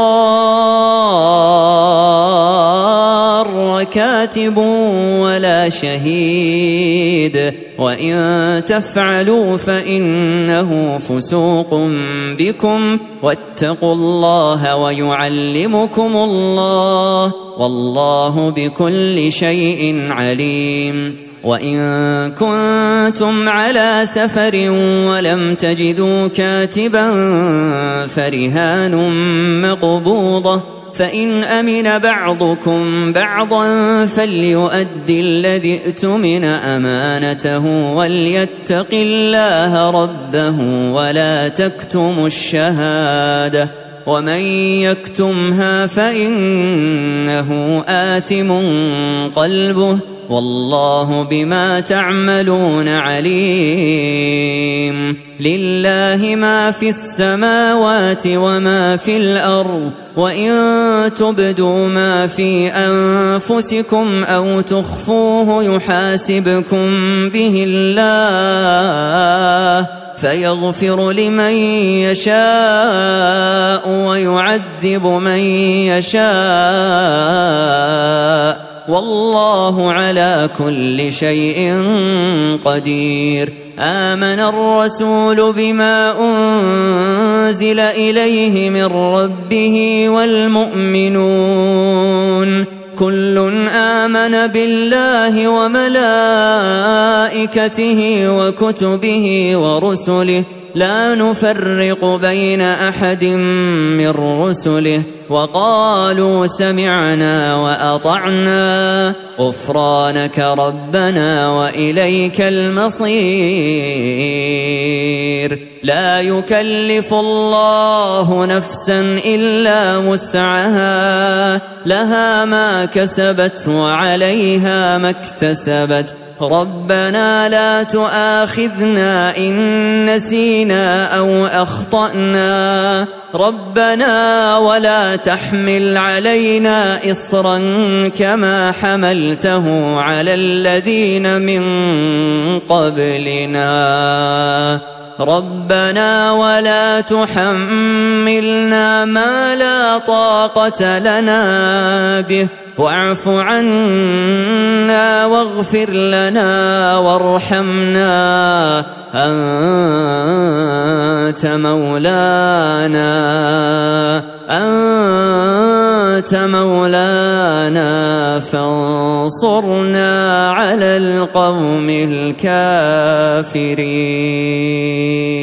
يضار كاتب ولا شهيد وإن تفعلوا فإنه فسوق بكم واتقوا الله ويعلمكم الله والله بكل شيء عليم وإن كنتم على سفر ولم تجدوا كاتبا فرهان مقبوضة فإن أمن بعضكم بعضا فليؤدي الذي ائتمن أمانته وليتق الله ربه ولا تكتموا الشهادة ومن يكتمها فإنه آثم قلبه والله بما تعملون عليم لله ما في السماوات وما في الأرض وإن تبدوا ما في أنفسكم أو تخفوه يحاسبكم به الله فيغفر لمن يشاء ويعذب من يشاء والله على كل شيء قدير آمن الرسول بما أنزل إليه من ربه والمؤمنون كل آمن بالله وملائكته وكتبه ورسله لا نفرق بين أحد من رسله وقالوا سمعنا وأطعنا غفرانك ربنا وإليك المصير لا يكلف الله نفسا إلا وسعها لها ما كسبت وعليها ما اكتسبت ربنا لا تؤاخذنا إن نسينا أو أخطأنا ربنا ولا تحمل علينا إصرا كما حملته على الذين من قبلنا ربنا ولا تحملنا ما لا طاقة لنا به واعف عنا واغفر لنا وارحمنا أنت مولانا فانصرنا على القوم الكافرين.